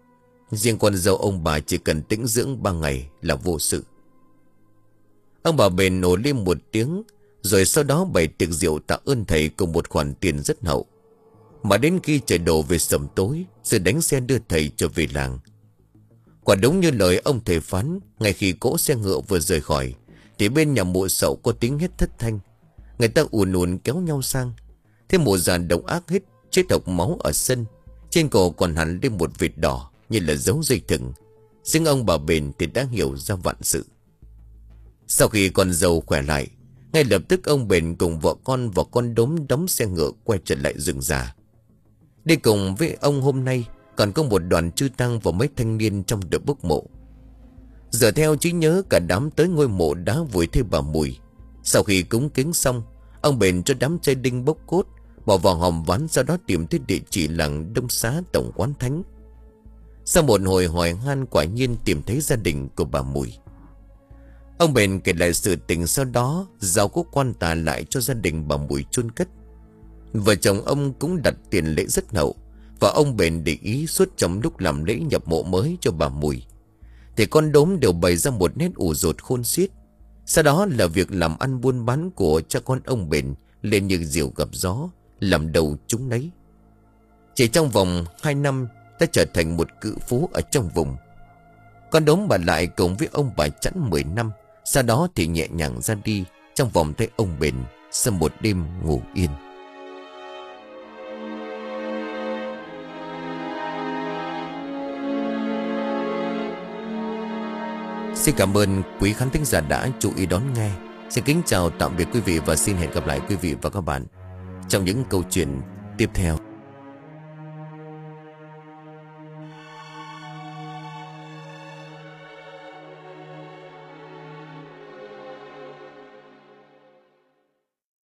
Riêng con dâu ông bà chỉ cần tĩnh dưỡng ba ngày là vô sự. Ông bà bền nổ lên một tiếng, rồi sau đó bày tiệc rượu tạ ơn thầy cùng một khoản tiền rất hậu. Mà đến khi trời đổ về sầm tối, rồi đánh xe đưa thầy trở về làng. Quả đúng như lời ông thầy phán, ngay khi cỗ xe ngựa vừa rời khỏi, thì bên nhà mụ Sậu có tiếng hét thất thanh. Người ta ùn ùn kéo nhau sang. Thế mụ già độc ác hít chết độc máu ở sân. Trên cổ còn hẳn lên một vệt đỏ như là dấu dây thừng. Riêng ông bà bền thì đã hiểu ra vạn sự. Sau khi con dâu khỏe lại, ngay lập tức ông bền cùng vợ con và con đốm đóng xe ngựa quay trở lại rừng già. Đi cùng với ông hôm nay còn có một đoàn chư tăng và mấy thanh niên trong đội bốc mộ. Dựa theo trí nhớ, cả đám tới ngôi mộ đá vùi thêm bà Mùi. Sau khi cúng kính xong, ông bền cho đám trai đinh bốc cốt, bỏ vào hòm ván, sau đó tìm tới địa chỉ làng Đông Xá Tổng Quán Thánh. Sau một hồi hỏi han, quả nhiên tìm thấy gia đình của bà Mùi. Ông bền kể lại sự tình sau đó giao quốc quan tà lại cho gia đình bà Mùi chôn cất. Vợ chồng ông cũng đặt tiền lễ rất hậu, và ông bền để ý suốt trong lúc làm lễ nhập mộ mới cho bà Mùi thì con đốm đều bày ra một nét ủ rột khôn xiết. Sau đó là việc làm ăn buôn bán của cha con ông bền lên như diều gặp gió, làm đầu chúng nấy. Chỉ trong vòng hai năm đã trở thành một cự phú ở trong vùng. Con đốm bà lại cùng với ông bà chẵn mười năm, sau đó thì nhẹ nhàng ra đi trong vòng tay ông bền sau một đêm ngủ yên. Xin cảm ơn quý khán thính giả đã chú ý đón nghe. Xin kính chào tạm biệt quý vị và xin hẹn gặp lại quý vị và các bạn trong những câu chuyện tiếp theo.